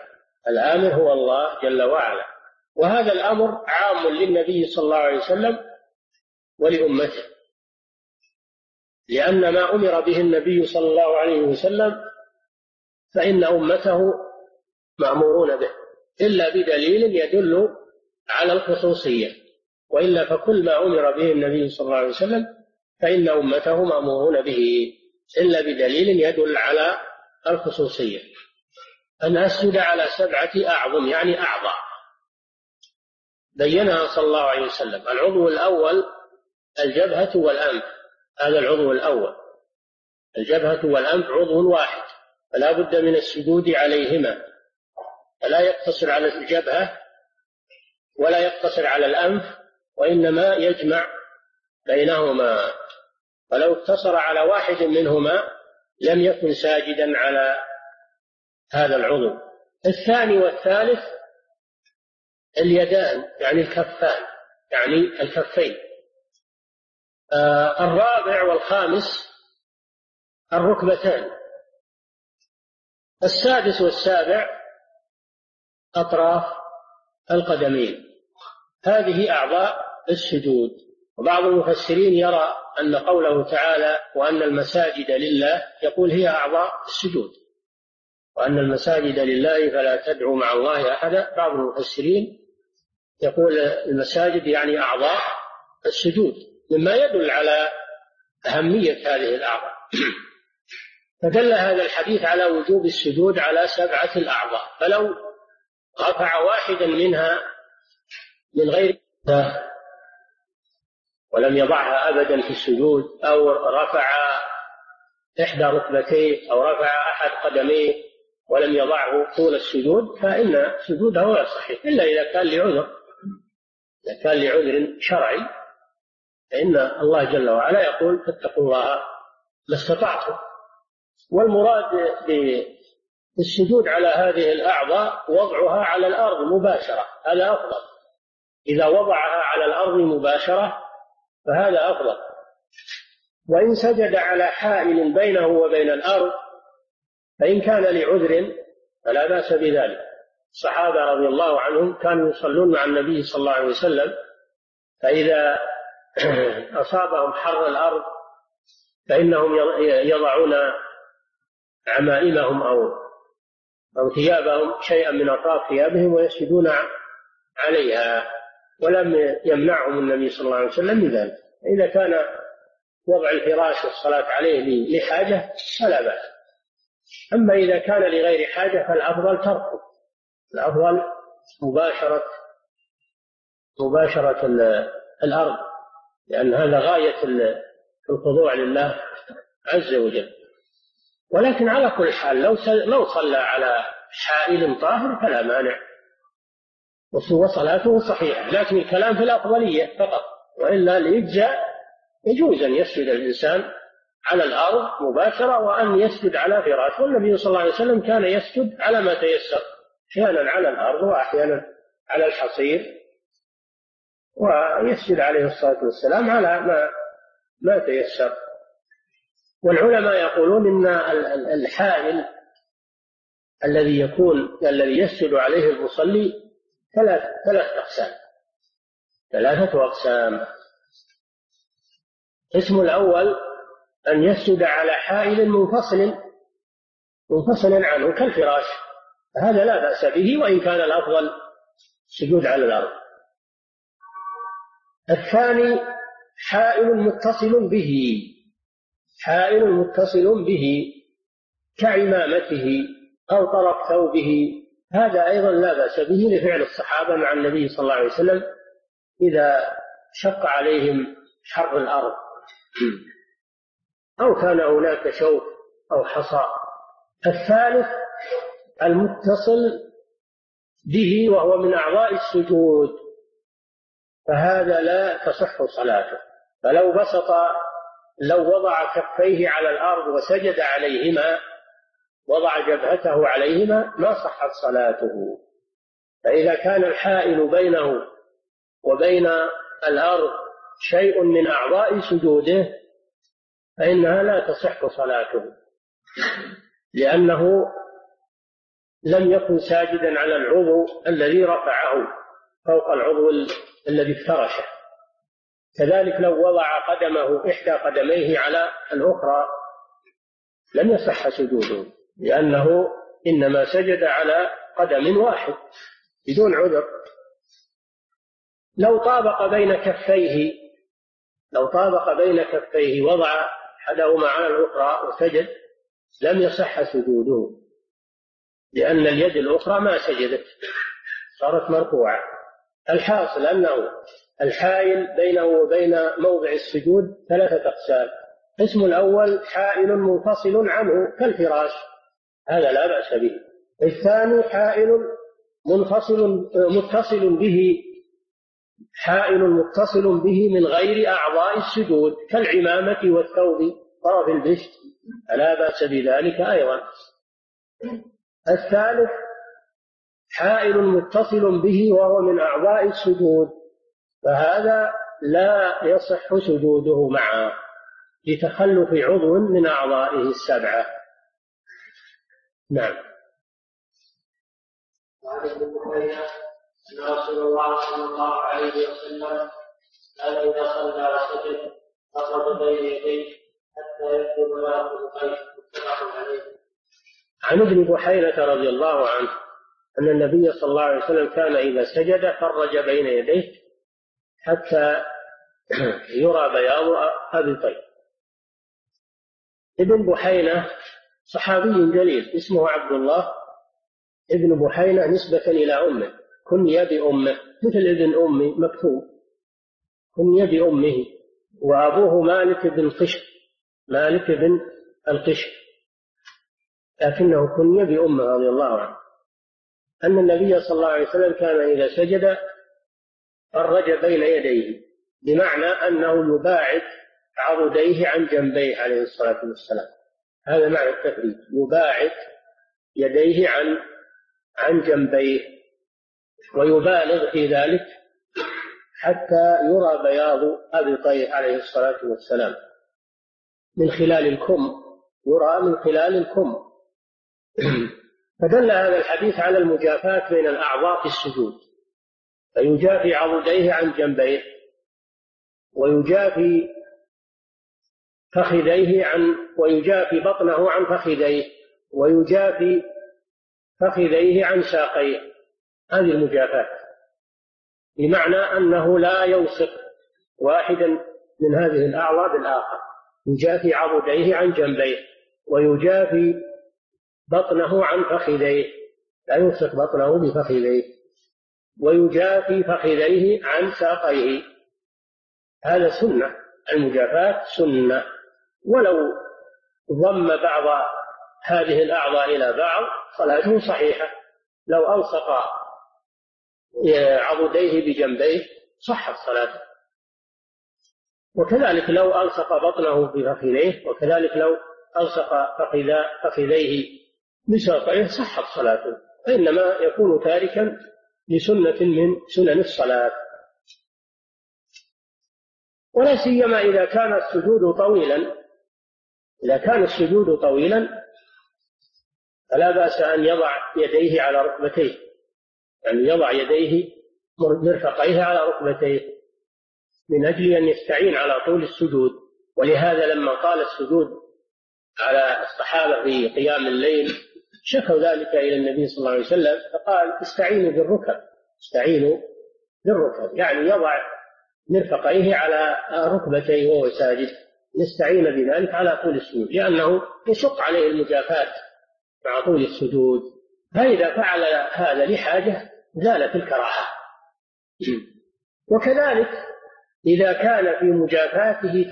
وعلا. وهذا الأمر عام للنبي صلى الله عليه وسلم ولأمته، لأن ما أمر به النبي صلى الله عليه وسلم فإن أمته مأمورون به، إلا بدليل يدل على الخصوصية، وإلا فكل ما أمر به النبي صلى الله عليه وسلم فإن أمته مأمورون به، إلا بدليل يدل على الخصوصية. أن أسجد على 7 أعظم يعني أعضاء بينها صلى الله عليه وسلم. العضو الأول الجبهة والأنف، هذا العضو الأول. الجبهة والأنف عضو واحد، فلا بد من السجود عليهما، فلا يقتصر على الجبهة ولا يقتصر على الأنف، وإنما يجمع بينهما، فلو اقتصر على واحد منهما لم يكن ساجدا على هذا العضو. الثاني والثالث اليدان يعني الكفان، يعني الكفين. الرابع والخامس الركبتان. السادس والسابع أطراف القدمين. هذه أعضاء السجود. وبعض المفسرين يرى أن قوله تعالى: وأن المساجد لله، يقول هي أعضاء السجود، وأن المساجد لله فلا تدعوا مع الله أحدا. بعض المفسرين يقول المساجد يعني أعضاء السجود، مما يدل على أهمية هذه الأعضاء. فدل هذا الحديث على وجوب السجود على 7 الأعضاء، فلو رفع واحدا منها من غير ولم يضعها أبدا في السجود، أو رفع إحدى ركبتيه أو رفع أحد قدميه ولم يضعه طول السجود، فإن سجوده غير صحيح، إلا إذا كان لعذر شرعي، فإن الله جل وعلا يقول: فاتقوا الله ما استطعتم. والمراد بالسجود على هذه الأعضاء وضعها على الأرض مباشرة، هذا أفضل. إذا وضعها على الأرض مباشرة فهذا أفضل. وإن سجد على حائل بينه وبين الأرض فإن كان لعذر فلا بأس بذلك. الصحابة رضي الله عنهم كانوا يصلون مع النبي صلى الله عليه وسلم، فإذا أصابهم حر الأرض فإنهم يضعون عمائمهم أو ثيابهم، شيئا من أطراف ثيابهم، ويسجدون عليها، ولم يمنعهم النبي صلى الله عليه وسلم من ذلك. إذا كان وضع الفراش والصلاة عليه لحاجة فلا بأس، أما إذا كان لغير حاجة فالأفضل تركه، الأفضل مباشرة الأرض لأن هذا غاية الخضوع لله عز وجل. ولكن على كل حال لو صلى على حائل طاهر فلا مانع وصلاته صحيحة، لكن الكلام في الأفضلية فقط، وإلا يجوز أن يسجد الإنسان على الأرض مباشرة وأن يسجد على فراش، والنبي صلى الله عليه وسلم كان يسجد على ما تيسر، أحيانا على الأرض وأحيانا على الحصير، ويسجد عليه الصلاة والسلام على ما تيسر. والعلماء يقولون إن الحائل الذي يسجد عليه المصلي ثلاثة أقسام. القسم الأول أن يسجد على حائل منفصل عنه كالفراش، هذا لا بأس به وإن كان الأفضل السجود على الأرض. الثاني حائل متصل به كعمامته أو طرف ثوبه، هذا أيضا لا بأس به لفعل الصحابة مع النبي صلى الله عليه وسلم إذا شق عليهم حر الأرض أو كان هناك شوك أو حصى. الثالث المتصل به وهو من أعضاء السجود، فهذا لا تصح صلاته، لو وضع كفيه على الأرض وسجد عليهما، وضع جبهته عليهما، ما صحت صلاته. فإذا كان الحائل بينه وبين الأرض شيء من أعضاء سجوده فإنها لا تصح صلاته، لأنه لم يكن ساجدا على العضو الذي رفعه فوق العضو الذي افترشه. كذلك لو وضع قدمه إحدى قدميه على الأخرى لم يصح سجوده، لأنه إنما سجد على قدم واحد بدون عذر. لو طابق بين كفيه وضع أحدهما على الأخرى وسجد لم يصح سجوده، لأن اليد الأخرى ما سجدت، صارت مرفوعة. الحاصل أنه الحائل بينه وبين موضع السجود ثلاثة أقسام. القسم الأول حائل منفصل عنه كالفراش، هذا لا بأس به. الثاني حائل متصل به من غير أعضاء السجود كالعمامة والثوب طرف البشت، فلا بأس بذلك أيضا. الثالث حائل متصل به وهو من أعضاء السجود، فهذا لا يصح سجوده معه لتخلف عضو من أعضائه السبعة. نعم. وعن ابن بحيرة أن رسول الله صلى الله عليه وسلم كان إذا صلى وسجد أخرج بين يديه حتى يكتب له القيد، متفق عليه. عن ابن بحيرة رضي الله عنه أن النبي صلى الله عليه وسلم كان إذا سجد فرج بين يديه حتى يرى بياض أبطيه. ابن بحيرة صحابي جليل اسمه عبد الله ابن بحيرة نسبة إلى أمه، كنية بأمه مثل ابن أمي مكتوب، كنية بأمه، وأبوه مالك بن القشر، لكنه كنية بأمه رضي الله عنه. أن النبي صلى الله عليه وسلم كان إذا سجد فرج بين يديه، بمعنى أنه يباعد عضديه عن جنبيه عليه الصلاة والسلام، هذا معنى التفريج، يباعد يديه عن جنبيه، ويبالغ في ذلك حتى يرى بياض أبطيه عليه الصلاة والسلام من خلال الكم، يرى من خلال الكم. فدل هذا الحديث على المجافاة بين الأعضاء في السجود، فيجافي عضديه عن جنبيه، ويجافي ويجافي بطنه عن فخذيه، ويجافي فخذيه عن ساقيه، هذه المجافاة، بمعنى أنه لا يلصق واحدا من هذه الأعضاء بالآخر، يجافي عضديه عن جنبيه، ويجافي بطنه عن فخذيه، لا يلصق بطنه بفخذيه، ويجافي فخذيه عن ساقيه، هذا سنة، المجافاة سنة، ولو ضم بعض هذه الأعضاء إلى بعض صلاته صحيحة. لو ألصق عضديه بجنبيه صحت صلاته، وكذلك لو ألصق بطنه بفخذيه، وكذلك لو ألصق فخذيه بساقيه صحت صلاته، إنما يكون تاركا لسنة من سنن الصلاة. ولا سيما إذا كان السجود طويلا، إذا كان السجود طويلا فلا بأس أن يضع يديه على ركبتيه، يعني يضع يديه مرفقيه على ركبتيه من أجل أن يستعين على طول السجود. ولهذا لما قال السجود على الصحابة في قيام الليل شكوا ذلك إلى النبي صلى الله عليه وسلم، فقال استعينوا بالركب، استعينوا بالركب، يعني يضع مرفقيه على ركبتيه وهو ساجد، يستعين بذلك على طول السجود، لأنه يشق عليه المجافاة مع طول السجود. فإذا فعل هذا لحاجة زالت الكراهة. وكذلك إذا كان في مجافاته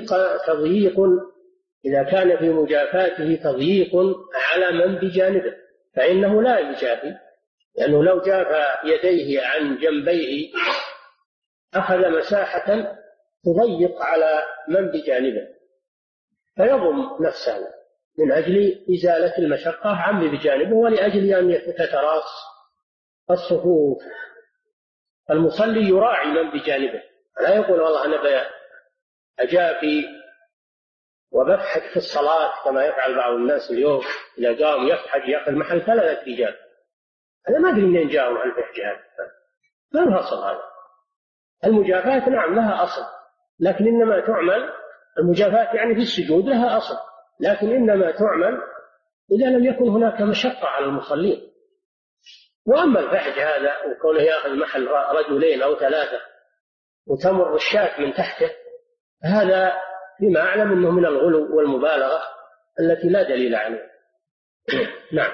تضييق على من بجانبه فإنه لا يجافي، لأنه لو جافى يديه عن جنبيه أخذ مساحة تضيق على من بجانبه، فيضم نفسه من أجل إزالة المشقة عن بجانبه، ولأجل أن تتراص الصفوف. المصلي يراعي من بجانبه، لا يقول والله أنا أجافي وبفحك في الصلاة كما يفعل بعض الناس اليوم، إذا قام يفحك يأخذ محل 3 رجال. أنا ما أدري منين جاءوا على الفحك هذا، ما له أصل هذا. المجافاة نعم لها أصل، لكن إنما تعمل المجافاة يعني في السجود لها أصل، لكن إنما تعمل إذا لم يكن هناك مشقة على المصلين. وأما الفحج هذا وكونه يأخذ محل 2 أو 3 وتمر الشاة من تحته، هذا فيما أعلم أنه من الغلو والمبالغة التي لا دليل عليها. نعم.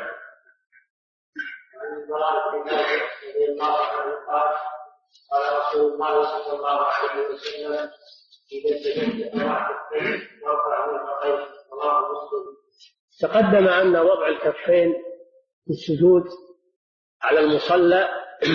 قال رسول الله صلى الله عليه وسلم إذا سجدت وارفع مرفقيك. رواه مسلم. تقدم أن وضع الكفين في السجود على المصلى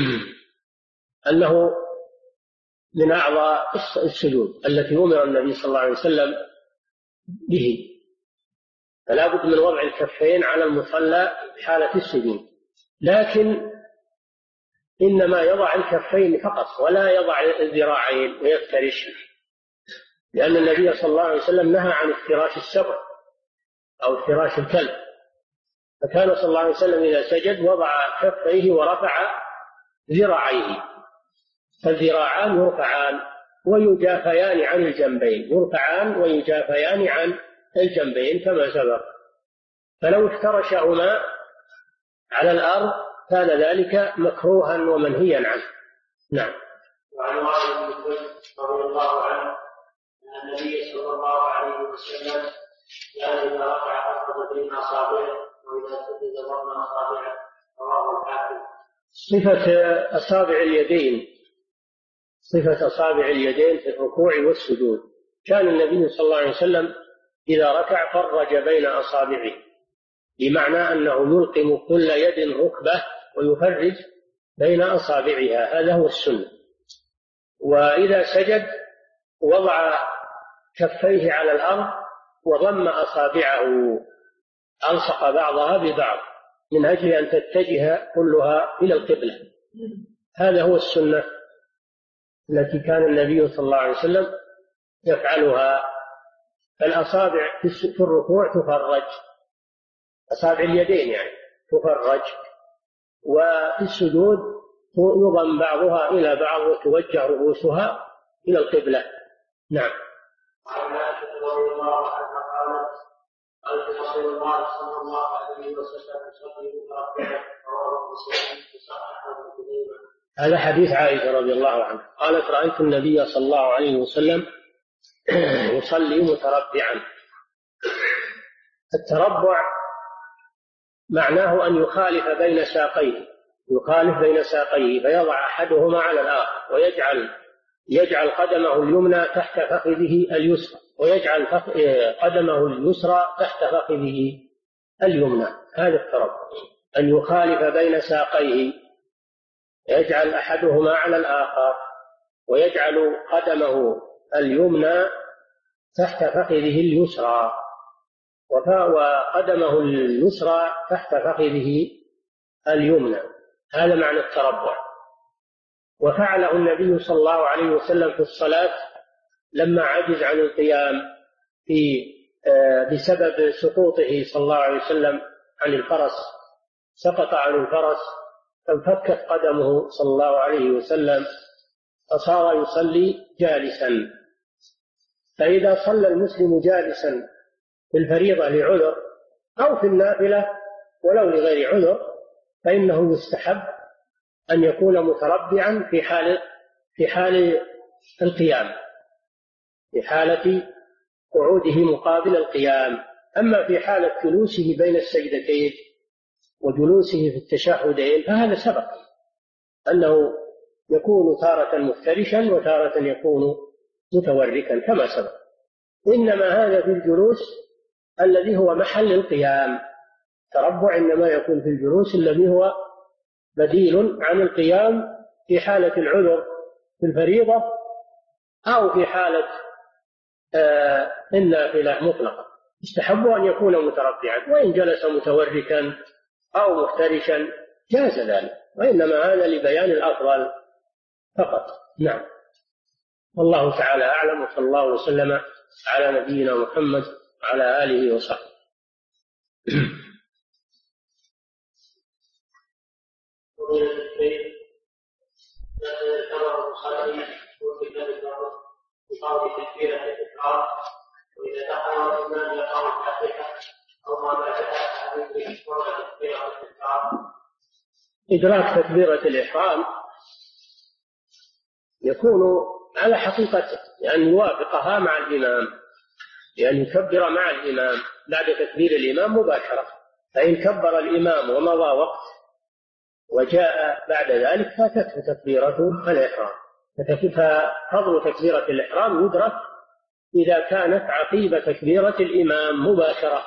أنه من أعضاء السجود التي أمر النبي صلى الله عليه وسلم به، فلا بد من وضع الكفين على المصلى حالة السجود، لكن إنما يضع الكفين فقط ولا يضع الذراعين ويفترش، لأن النبي صلى الله عليه وسلم نهى عن افتراش السبع أو افتراش الكلب، فكان صلى الله عليه وسلم إذا سجد وضع كفيه ورفع ذراعيه، فالذراعان يرفعان ويجافيان عن الجنبين، يرفعان ويجافيان عن الجنبين كما سبق، فلو افترشهما على الأرض كان ذلك مكروها ومنهيا عنه. نعم. وعن وائل بن حجر رضي الله عنه أن النبي صلى الله عليه وسلم كان إذا رفع أخذ بين أصابعه وإذا سجد ضم أصابعه. رواه الحاكم. صفة أصابع اليدين في الركوع والسجود. كان النبي صلى الله عليه وسلم إذا ركع فرج بين أصابعه، بمعنى أنه يلقم كل يد ركبة ويفرج بين أصابعها، هذا هو السنة. وإذا سجد وضع كفيه على الأرض وضم أصابعه، ألصق بعضها ببعض من أجل أن تتجه كلها إلى القبلة، هذا هو السنة التي كان النبي صلى الله عليه وسلم يفعلها. الأصابع في الركوع تفرج، أصابع اليدين يعني تفرج، وفي السجود يضم بعضها إلى بعض وتوجه رؤوسها إلى القبلة. نعم. وعن عائشة رضي الله عنها قالت قال رسول الله صلى الله عليه وسلم يصلي متربعا. رواه مسلم بصحيح البخاري. هذا حديث عائشة رضي الله عنها قالت رأيت النبي صلى الله عليه وسلم يصلي متربعا. التربع معناه أن يخالف بين ساقيه، فيضع أحدهما على الآخر ويجعل يجعل قدمه اليمنى تحت فخذه اليسرى، ويجعل قدمه اليسرى تحت فخذه اليمنى. هذا التربع، أن يخالف بين ساقيه، يجعل أحدهما على الآخر، ويجعل قدمه اليمنى تحت فخذه اليسرى، وقدمه اليسرى تحت فخذه اليمنى. هذا معنى التربع. وفعله النبي صلى الله عليه وسلم في الصلاة لما عجز عن القيام بسبب سقوطه صلى الله عليه وسلم عن الفرس، سقط عن الفرس فانفكت قدمه صلى الله عليه وسلم فصار يصلي جالسا. فإذا صلى المسلم جالسا في الفريضة لعذر أو في النافلة ولو لغير عذر فإنه يستحب أن يكون متربعا في حال القيام، في حالة قعوده مقابل القيام. أما في حالة جلوسه بين السجدتين وجلوسه في التشهدين فهذا سبق أنه يكون تارة مفترشا وتارة يكون متوركا كما سبق. إنما هذا في الجلوس الذي هو محل القيام. تربع إنما يكون في الجلوس الذي هو بديل عن القيام في حالة العذر في الفريضة أو في حالة النافلة مطلقة. يستحب أن يكون متربعا، وإن جلس متوركا أو مفترشا جاز ذلك، وإنما هذا لبيان الأفضل فقط. نعم، والله تعالى أعلم، وصلى الله وسلم على نبينا محمد وعلى آله وصحبه. وإذا دخل الإمام يقام الفاتحة أو ما بعدها إدراك تكبيرة الإحرام يكون على حقيقته، يعني يوافقها مع الإمام، يعني يكبر مع الإمام بعد تكبير الإمام مباشرة. فإن كبر الإمام ومضى وقت وجاء بعد ذلك فاتته تكبيرة الإحرام. ففضل تكبيرة الإحرام يدرك إذا كانت عقيب تكبيرة الإمام مباشرة.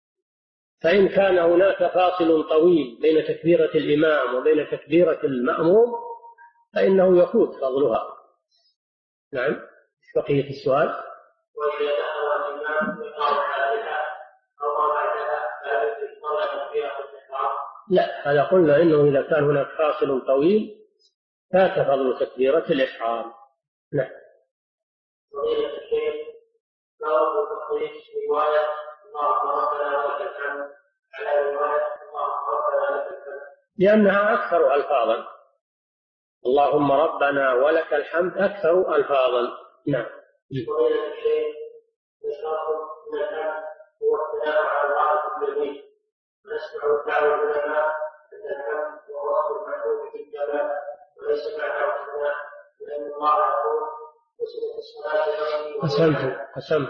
فإن كان هناك فاصل طويل بين تكبيرة الإمام وبين تكبيرة المأموم فإنه يفوت فضلها. نعم، بقية السؤال. وإذا دخل الإمام يقام الفاتحة أو ما بعدها لا يدرك تكبيرة الإحرام؟ لا، هذا قلنا إنه إذا كان هناك فاصل طويل فات فضل تكبيرة الإحرام. نعم. فضيلة الشيخ، له تخريج رواية اللهم ربنا ولك الحمد على رواية اللهم ربنا لك الحمد لأنها أكثر ألفاظا. اللهم ربنا ولك الحمد أكثر ألفاظا. نعم. فضيلة الشيخ، يشرف من الحمد هو الثناء على الله بالجميل، ونسمع دعوة العلماء أن الحمد هو وصف المحبوب في الجمال وليس معناه الثناء، لأن الله يقول وسنة الصلاة قسمت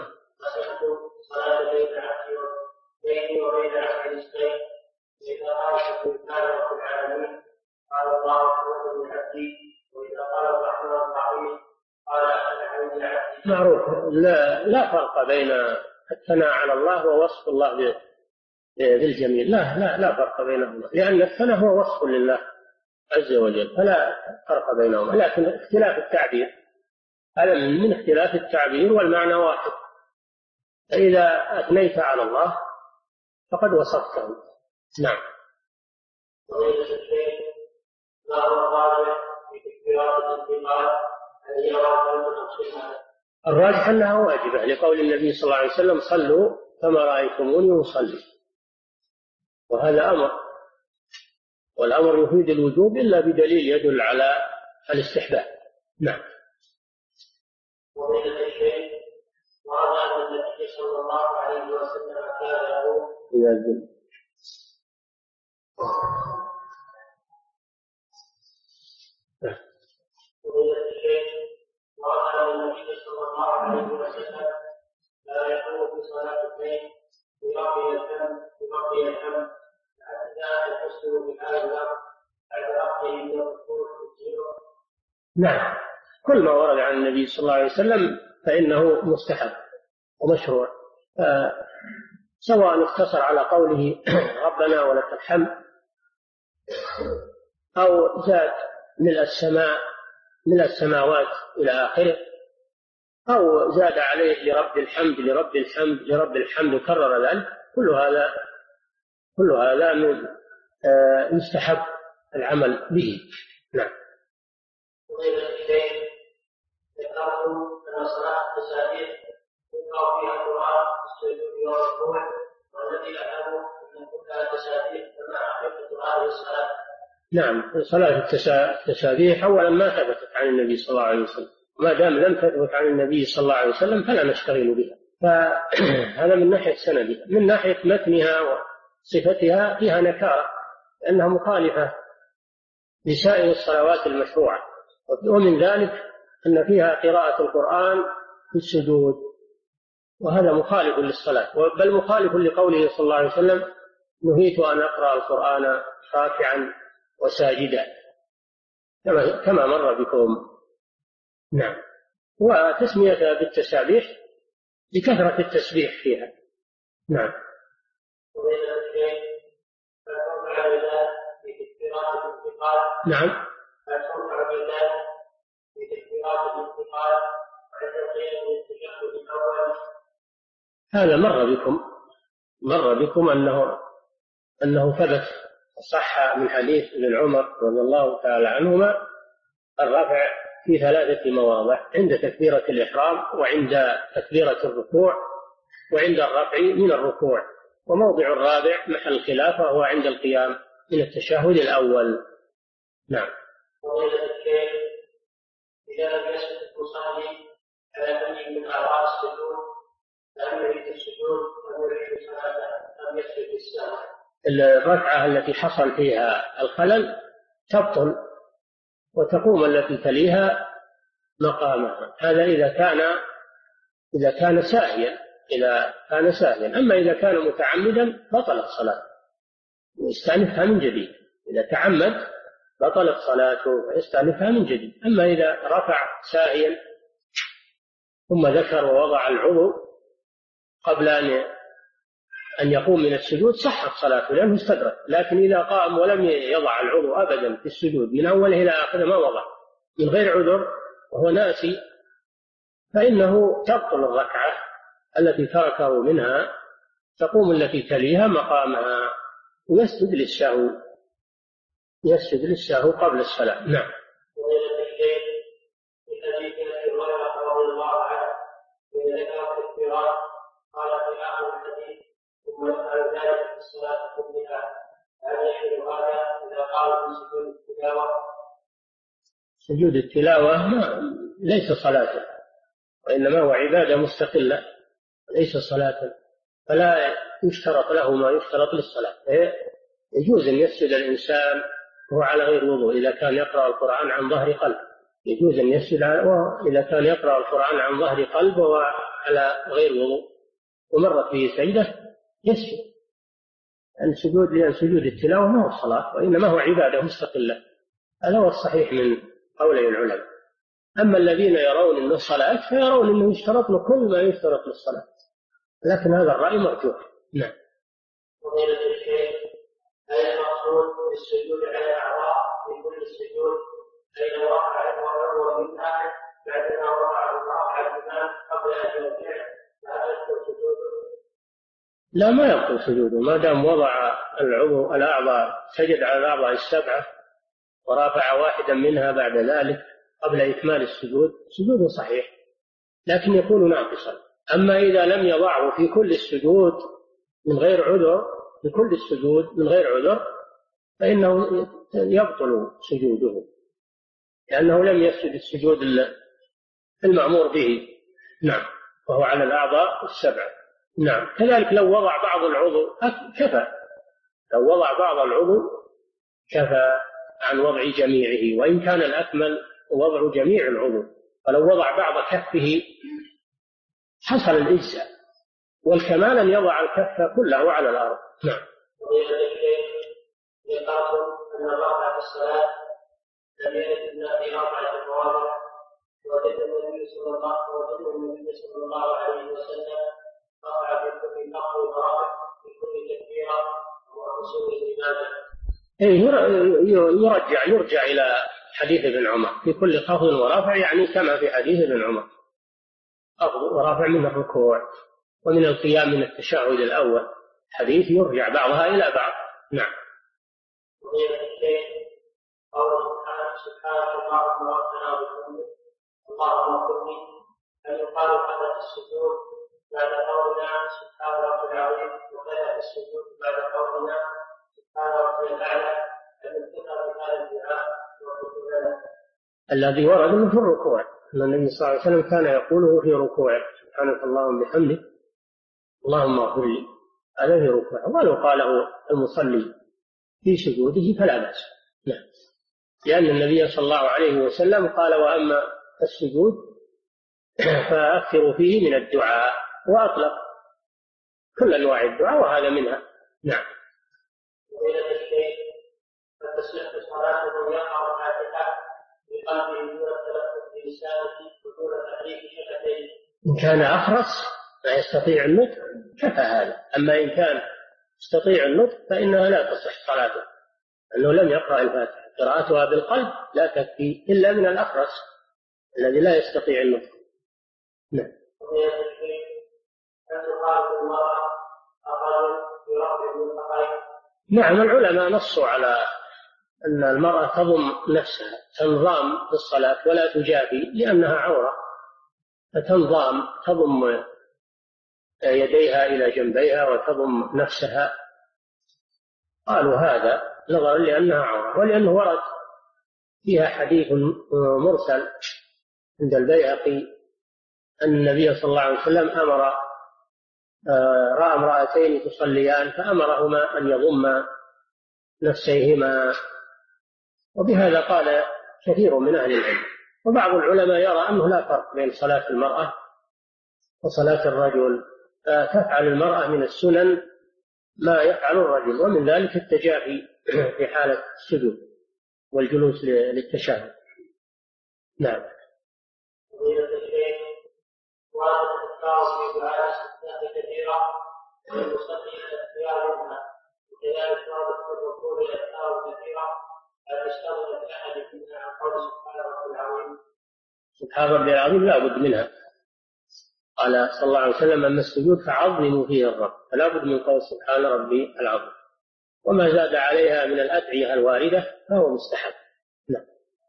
صلاة بيني وبين عبد السيف، إذا قال سبحان رب العالمين قال الله أكبر من عبدي، وإذا قال الرحمن الرحيم قال الحمد لله. معروف، لا فرق بين الثناء على الله ووصف الله بالجميل. لا فرق بينهما، لأن الثناء هو وصف لله عز وجل، فلا فرق بينهما. لكن اختلاف التعبير، هذا من اختلاف التعبير، والمعنى واحد. فإذا أثنيت على الله فقد وصفته. نعم. فضيلة الشيخ، ما هو الراجح في تكبيرات الانتقال؟ هل هي واجبة أم سنة؟ الراجح أنها واجبة، لقول النبي صلى الله عليه وسلم صلوا كما رأيتموني أصلي، وهذا أمر، والأمر يفيد الوجوب إلا بدليل يدل على الاستحباب. نعم. فضيلة الشيخ، ورد أن النبي صلى الله عليه وسلم كان يقول فضيلة الشيخ، ورد أن النبي صلى الله عليه وسلم لا يقول في صلاة الليل ببقي الحمد حتى يحسن بهذا الوقت بعد أخذه من الركوع. نعم، كل ما ورد عن النبي صلى الله عليه وسلم فإنه مستحب ومشروع، سواء اقتصر على قوله ربنا ولك الحمد، أو زاد من السماوات إلى آخره، أو زاد عليه لرب الحمد لرب الحمد لرب الحمد وكرر ذلك. كل هذا من يستحب العمل به. نعم. ذكرتم أن صلاة التسابيح يقرأ فيها القرآن في السجود والركوع، والذي أعلم أن كلها تسابيح كما حفظت هذه الصلاة. نعم، صلاة التسابيح أولا ما ثبتت عن النبي صلى الله عليه وسلم، ما دام لم تثبت عن النبي صلى الله عليه وسلم فلا نشتغل بها. فهذا من ناحية سندها. من ناحية متنها وصفتها فيها نكارة، لأنها مخالفة لسائر الصلوات المشروعة، ومن ذلك أن فيها قراءة القرآن في السجود، وهذا مخالف للصلاة، بل مخالف لقوله صلى الله عليه وسلم نهيت أن أقرأ القرآن راكعا وساجدا، كما مر بكم. نعم. وتسميتها بالتسابيح لكثرة التسبيح فيها. نعم. نعم. هذا مر بكم أنه ثبت صح من حديث ابن عمر رضي الله تعالى عنهما الرفع في 3 مواضع: عند تكبيرة الإحرام، وعند تكبيرة الركوع، وعند الرفع من الركوع. وموضع الرابع محل الخلاف وهو عند القيام من التشهد الأول. نعم. إذا لم يسجد المصلي على شيء من أعضاء السجود لم يعيد السجود ولم يعيد صلاته، لم يسجد السهو. الركعة التي حصل فيها الخلل تبطل وتقوم التي تليها مقامها. هذا إذا كان ساهيا. أما إذا كان متعمدا بطلت صلاته ويستأنفها من جديد. إذا تعمد بطلت صلاته ويستأنفها من جديد. أما إذا رفع ساهيا ثم ذكر ووضع العضو قبل أن يقوم من السجود صحت صلاته لأنه استدرك. لكن إذا قام ولم يضع العضو أبدا في السجود من أوله إلى آخره ما وضع من غير عذر وهو ناسي، فإنه تبطل الركعة التي تركه منها، تقوم التي تليها مقامها ويسجد للسهو قبل الصلاة. نعم. قال في آخر الحديث ثم يفعل ذلك في الصلاة كلها، هل يحل هذا إذا قال في سجود التلاوة؟ سجود التلاوة ليس صلاة، وإنما هو عبادة مستقلة ليس صلاة، فلا يشترط له ما يشترط للصلاة. يجوز أن يسجد الإنسان وهو على غير وضوء إذا كان يقرأ القرآن عن ظهر قلب، يجوز أن يسجد إذا كان يقرأ القرآن عن ظهر قلب وعلى غير وضوء ومرت به سجدة يسجد. لأن سجود التلاوة ما هو الصلاة وإنما هو عبادة مستقلة. هذا هو الصحيح من قولي العلماء. أما الذين يرون أنه صلاة فيرون أنه يشترط له كل ما يشترط للصلاة، لكن هذا الرأي مرجوح. نعم. فضيلة الشيخ، هل المقصود بالسجود على الأعضاء في كل السجود بين ركعة وعضو من آخر بعدما وقع الركعة الإمام قبل أن يركع لا يبطل سجوده؟ لا، ما يبطل سجوده ما دام وضع الأعضاء، سجد على الأعضاء 7 ورافع واحدا منها بعد ذلك قبل إكمال السجود سجوده صحيح، لكن يكون ناقصا. أما إذا لم يضعه في كل السجود من غير عذر فإنه يبطل سجوده، لأنه لم يسجد السجود المأمور به. نعم. وهو على الأعضاء 7. نعم. كذلك لو وضع بعض العضو كفى، لو وضع بعض العضو كفى عن وضع جميعه، وإن كان الأكمل وضع جميع العضو، فلو وضع بعض كفه حصل الإجزاء، والكمال أن يضع الكف كله على الأرض. نعم. يقال أن الركعة في الصلاة لم يرد إلا في 4 مواضع وجد النبي صلى الله عليه وسلم رفع في كل نقل ورفع في كل تكبيرة ورسول الإمامة. يرجع إلى حديث ابن عمر في كل خفض ورفع، يعني كما في حديث ابن عمر، خفض ورفع من الركوع ومن القيام من التشهد الأول، حديث يرجع بعضها إلى بعض. نعم. سبحانك اللهم ربنا وبحمدك اللهم اغفر لي، أن يقال قبل السجود بعد قولنا سبحان ربي العظيم، وكذا في السجود بعد قولنا سبحان ربي الأعلى، أن يذكر بهذا الدعاء الذي ورد في الركوع، أن النبي صلى الله عليه وسلم كان يقوله في ركوعه سبحانك اللهم وبحمدك اللهم اغفر لي، هذا في ركوعه. ولو قاله المصلي في سجوده فلا بأس. نعم. لأن النبي صلى الله عليه وسلم قال وأما السجود فأكثروا فيه من الدعاء، وأطلق كل أنواع الدعاء وهذا منها. نعم. وإلى الشيء فتصح صلاته يقرأ الفاتحة بقلبه دون التلفظ بلسانه ودون تحريك شفتيه. إن كان أخرس لا يستطيع النطق كفى هذا، أما إن كان يستطيع النطق فإنها لا تصح صلاته، أنه لم يقرأ الفاتحة، قراءتها بالقلب لا تكفي إلا من الأخرس الذي لا يستطيع النطق. نعم. نعم. العلماء نصوا على أن المرأة تضم نفسها، تنظام في الصلاة ولا تجافي لأنها عورة، فتنظام تضم يديها إلى جنبيها وتضم نفسها. قالوا هذا نظرا لأنها عورة، ولأنه ورد فيها حديث مرسل عند البيهقي أن النبي صلى الله عليه وسلم رأى امرأتين تصليان فأمرهما أن يضم نفسيهما، وبهذا قال كثير من أهل العلم. وبعض العلماء يرى أنه لا فرق بين صلاة المرأة وصلاة الرجل، تفعل المرأة من السنن ما يفعل الرجل، ومن ذلك التجافي في حالة السجود والجلوس للتشهد. نعم. سبحان ربي العظيم لا بد منها. قال صلى الله عليه وسلم أما السجود فعظموا فيه الرب، فلا بد من قول سبحان ربي العظيم، وما زاد عليها من الأدعية الواردة فهو مستحب. نعم.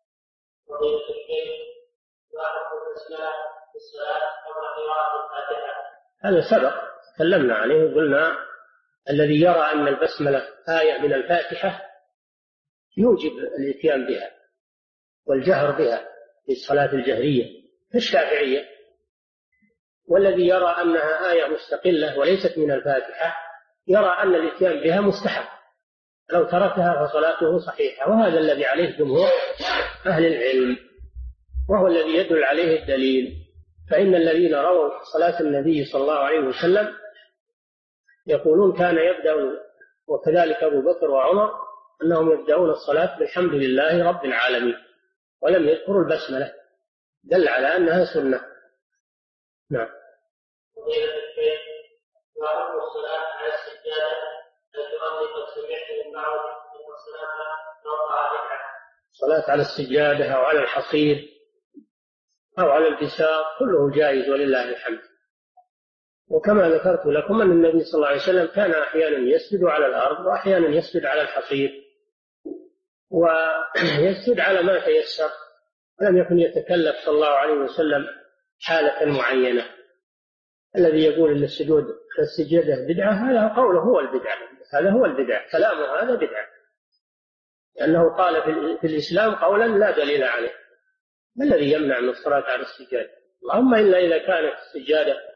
هذا سبق تكلمنا عليه، قلنا الذي يرى أن البسملة آية من الفاتحة يوجب الإتيان بها والجهر بها في الصلاة الجهرية كالشافعية، والذي يرى أنها آية مستقلة وليست من الفاتحة يرى أن الإتيان بها مستحب، لو تركها فصلاته صحيحة، وهذا الذي عليه جمهور أهل العلم، وهو الذي يدل عليه الدليل. فإن الذين رووا صلاة النبي صلى الله عليه وسلم يقولون كان يبدأ، وكذلك أبو بكر وعمر، أنهم يبدأون الصلاة بالحمد لله رب العالمين ولم يذكروا البسملة، دل على أنها سنة. نعم. صلاة على السجادة أو على الحصير أو على البساط كله جائز ولله الحمد. وكما ذكرت لكم أن النبي صلى الله عليه وسلم كان أحيانا يسجد على الأرض وأحيانا يسجد على الحصير ويسجد على ما تيسر، ولم يكن يتكلف صلى الله عليه وسلم حالة معينة. الذي يقول أن السجادة بدعة هذا قوله هو البدعة، هذا هو البدعة، كلامه هذا بدعة، لأنه قال في الإسلام قولا لا دليل عليه. ما الذي يمنع من الصلاة على السجادة؟ اللهم إلا إذا كانت السجادة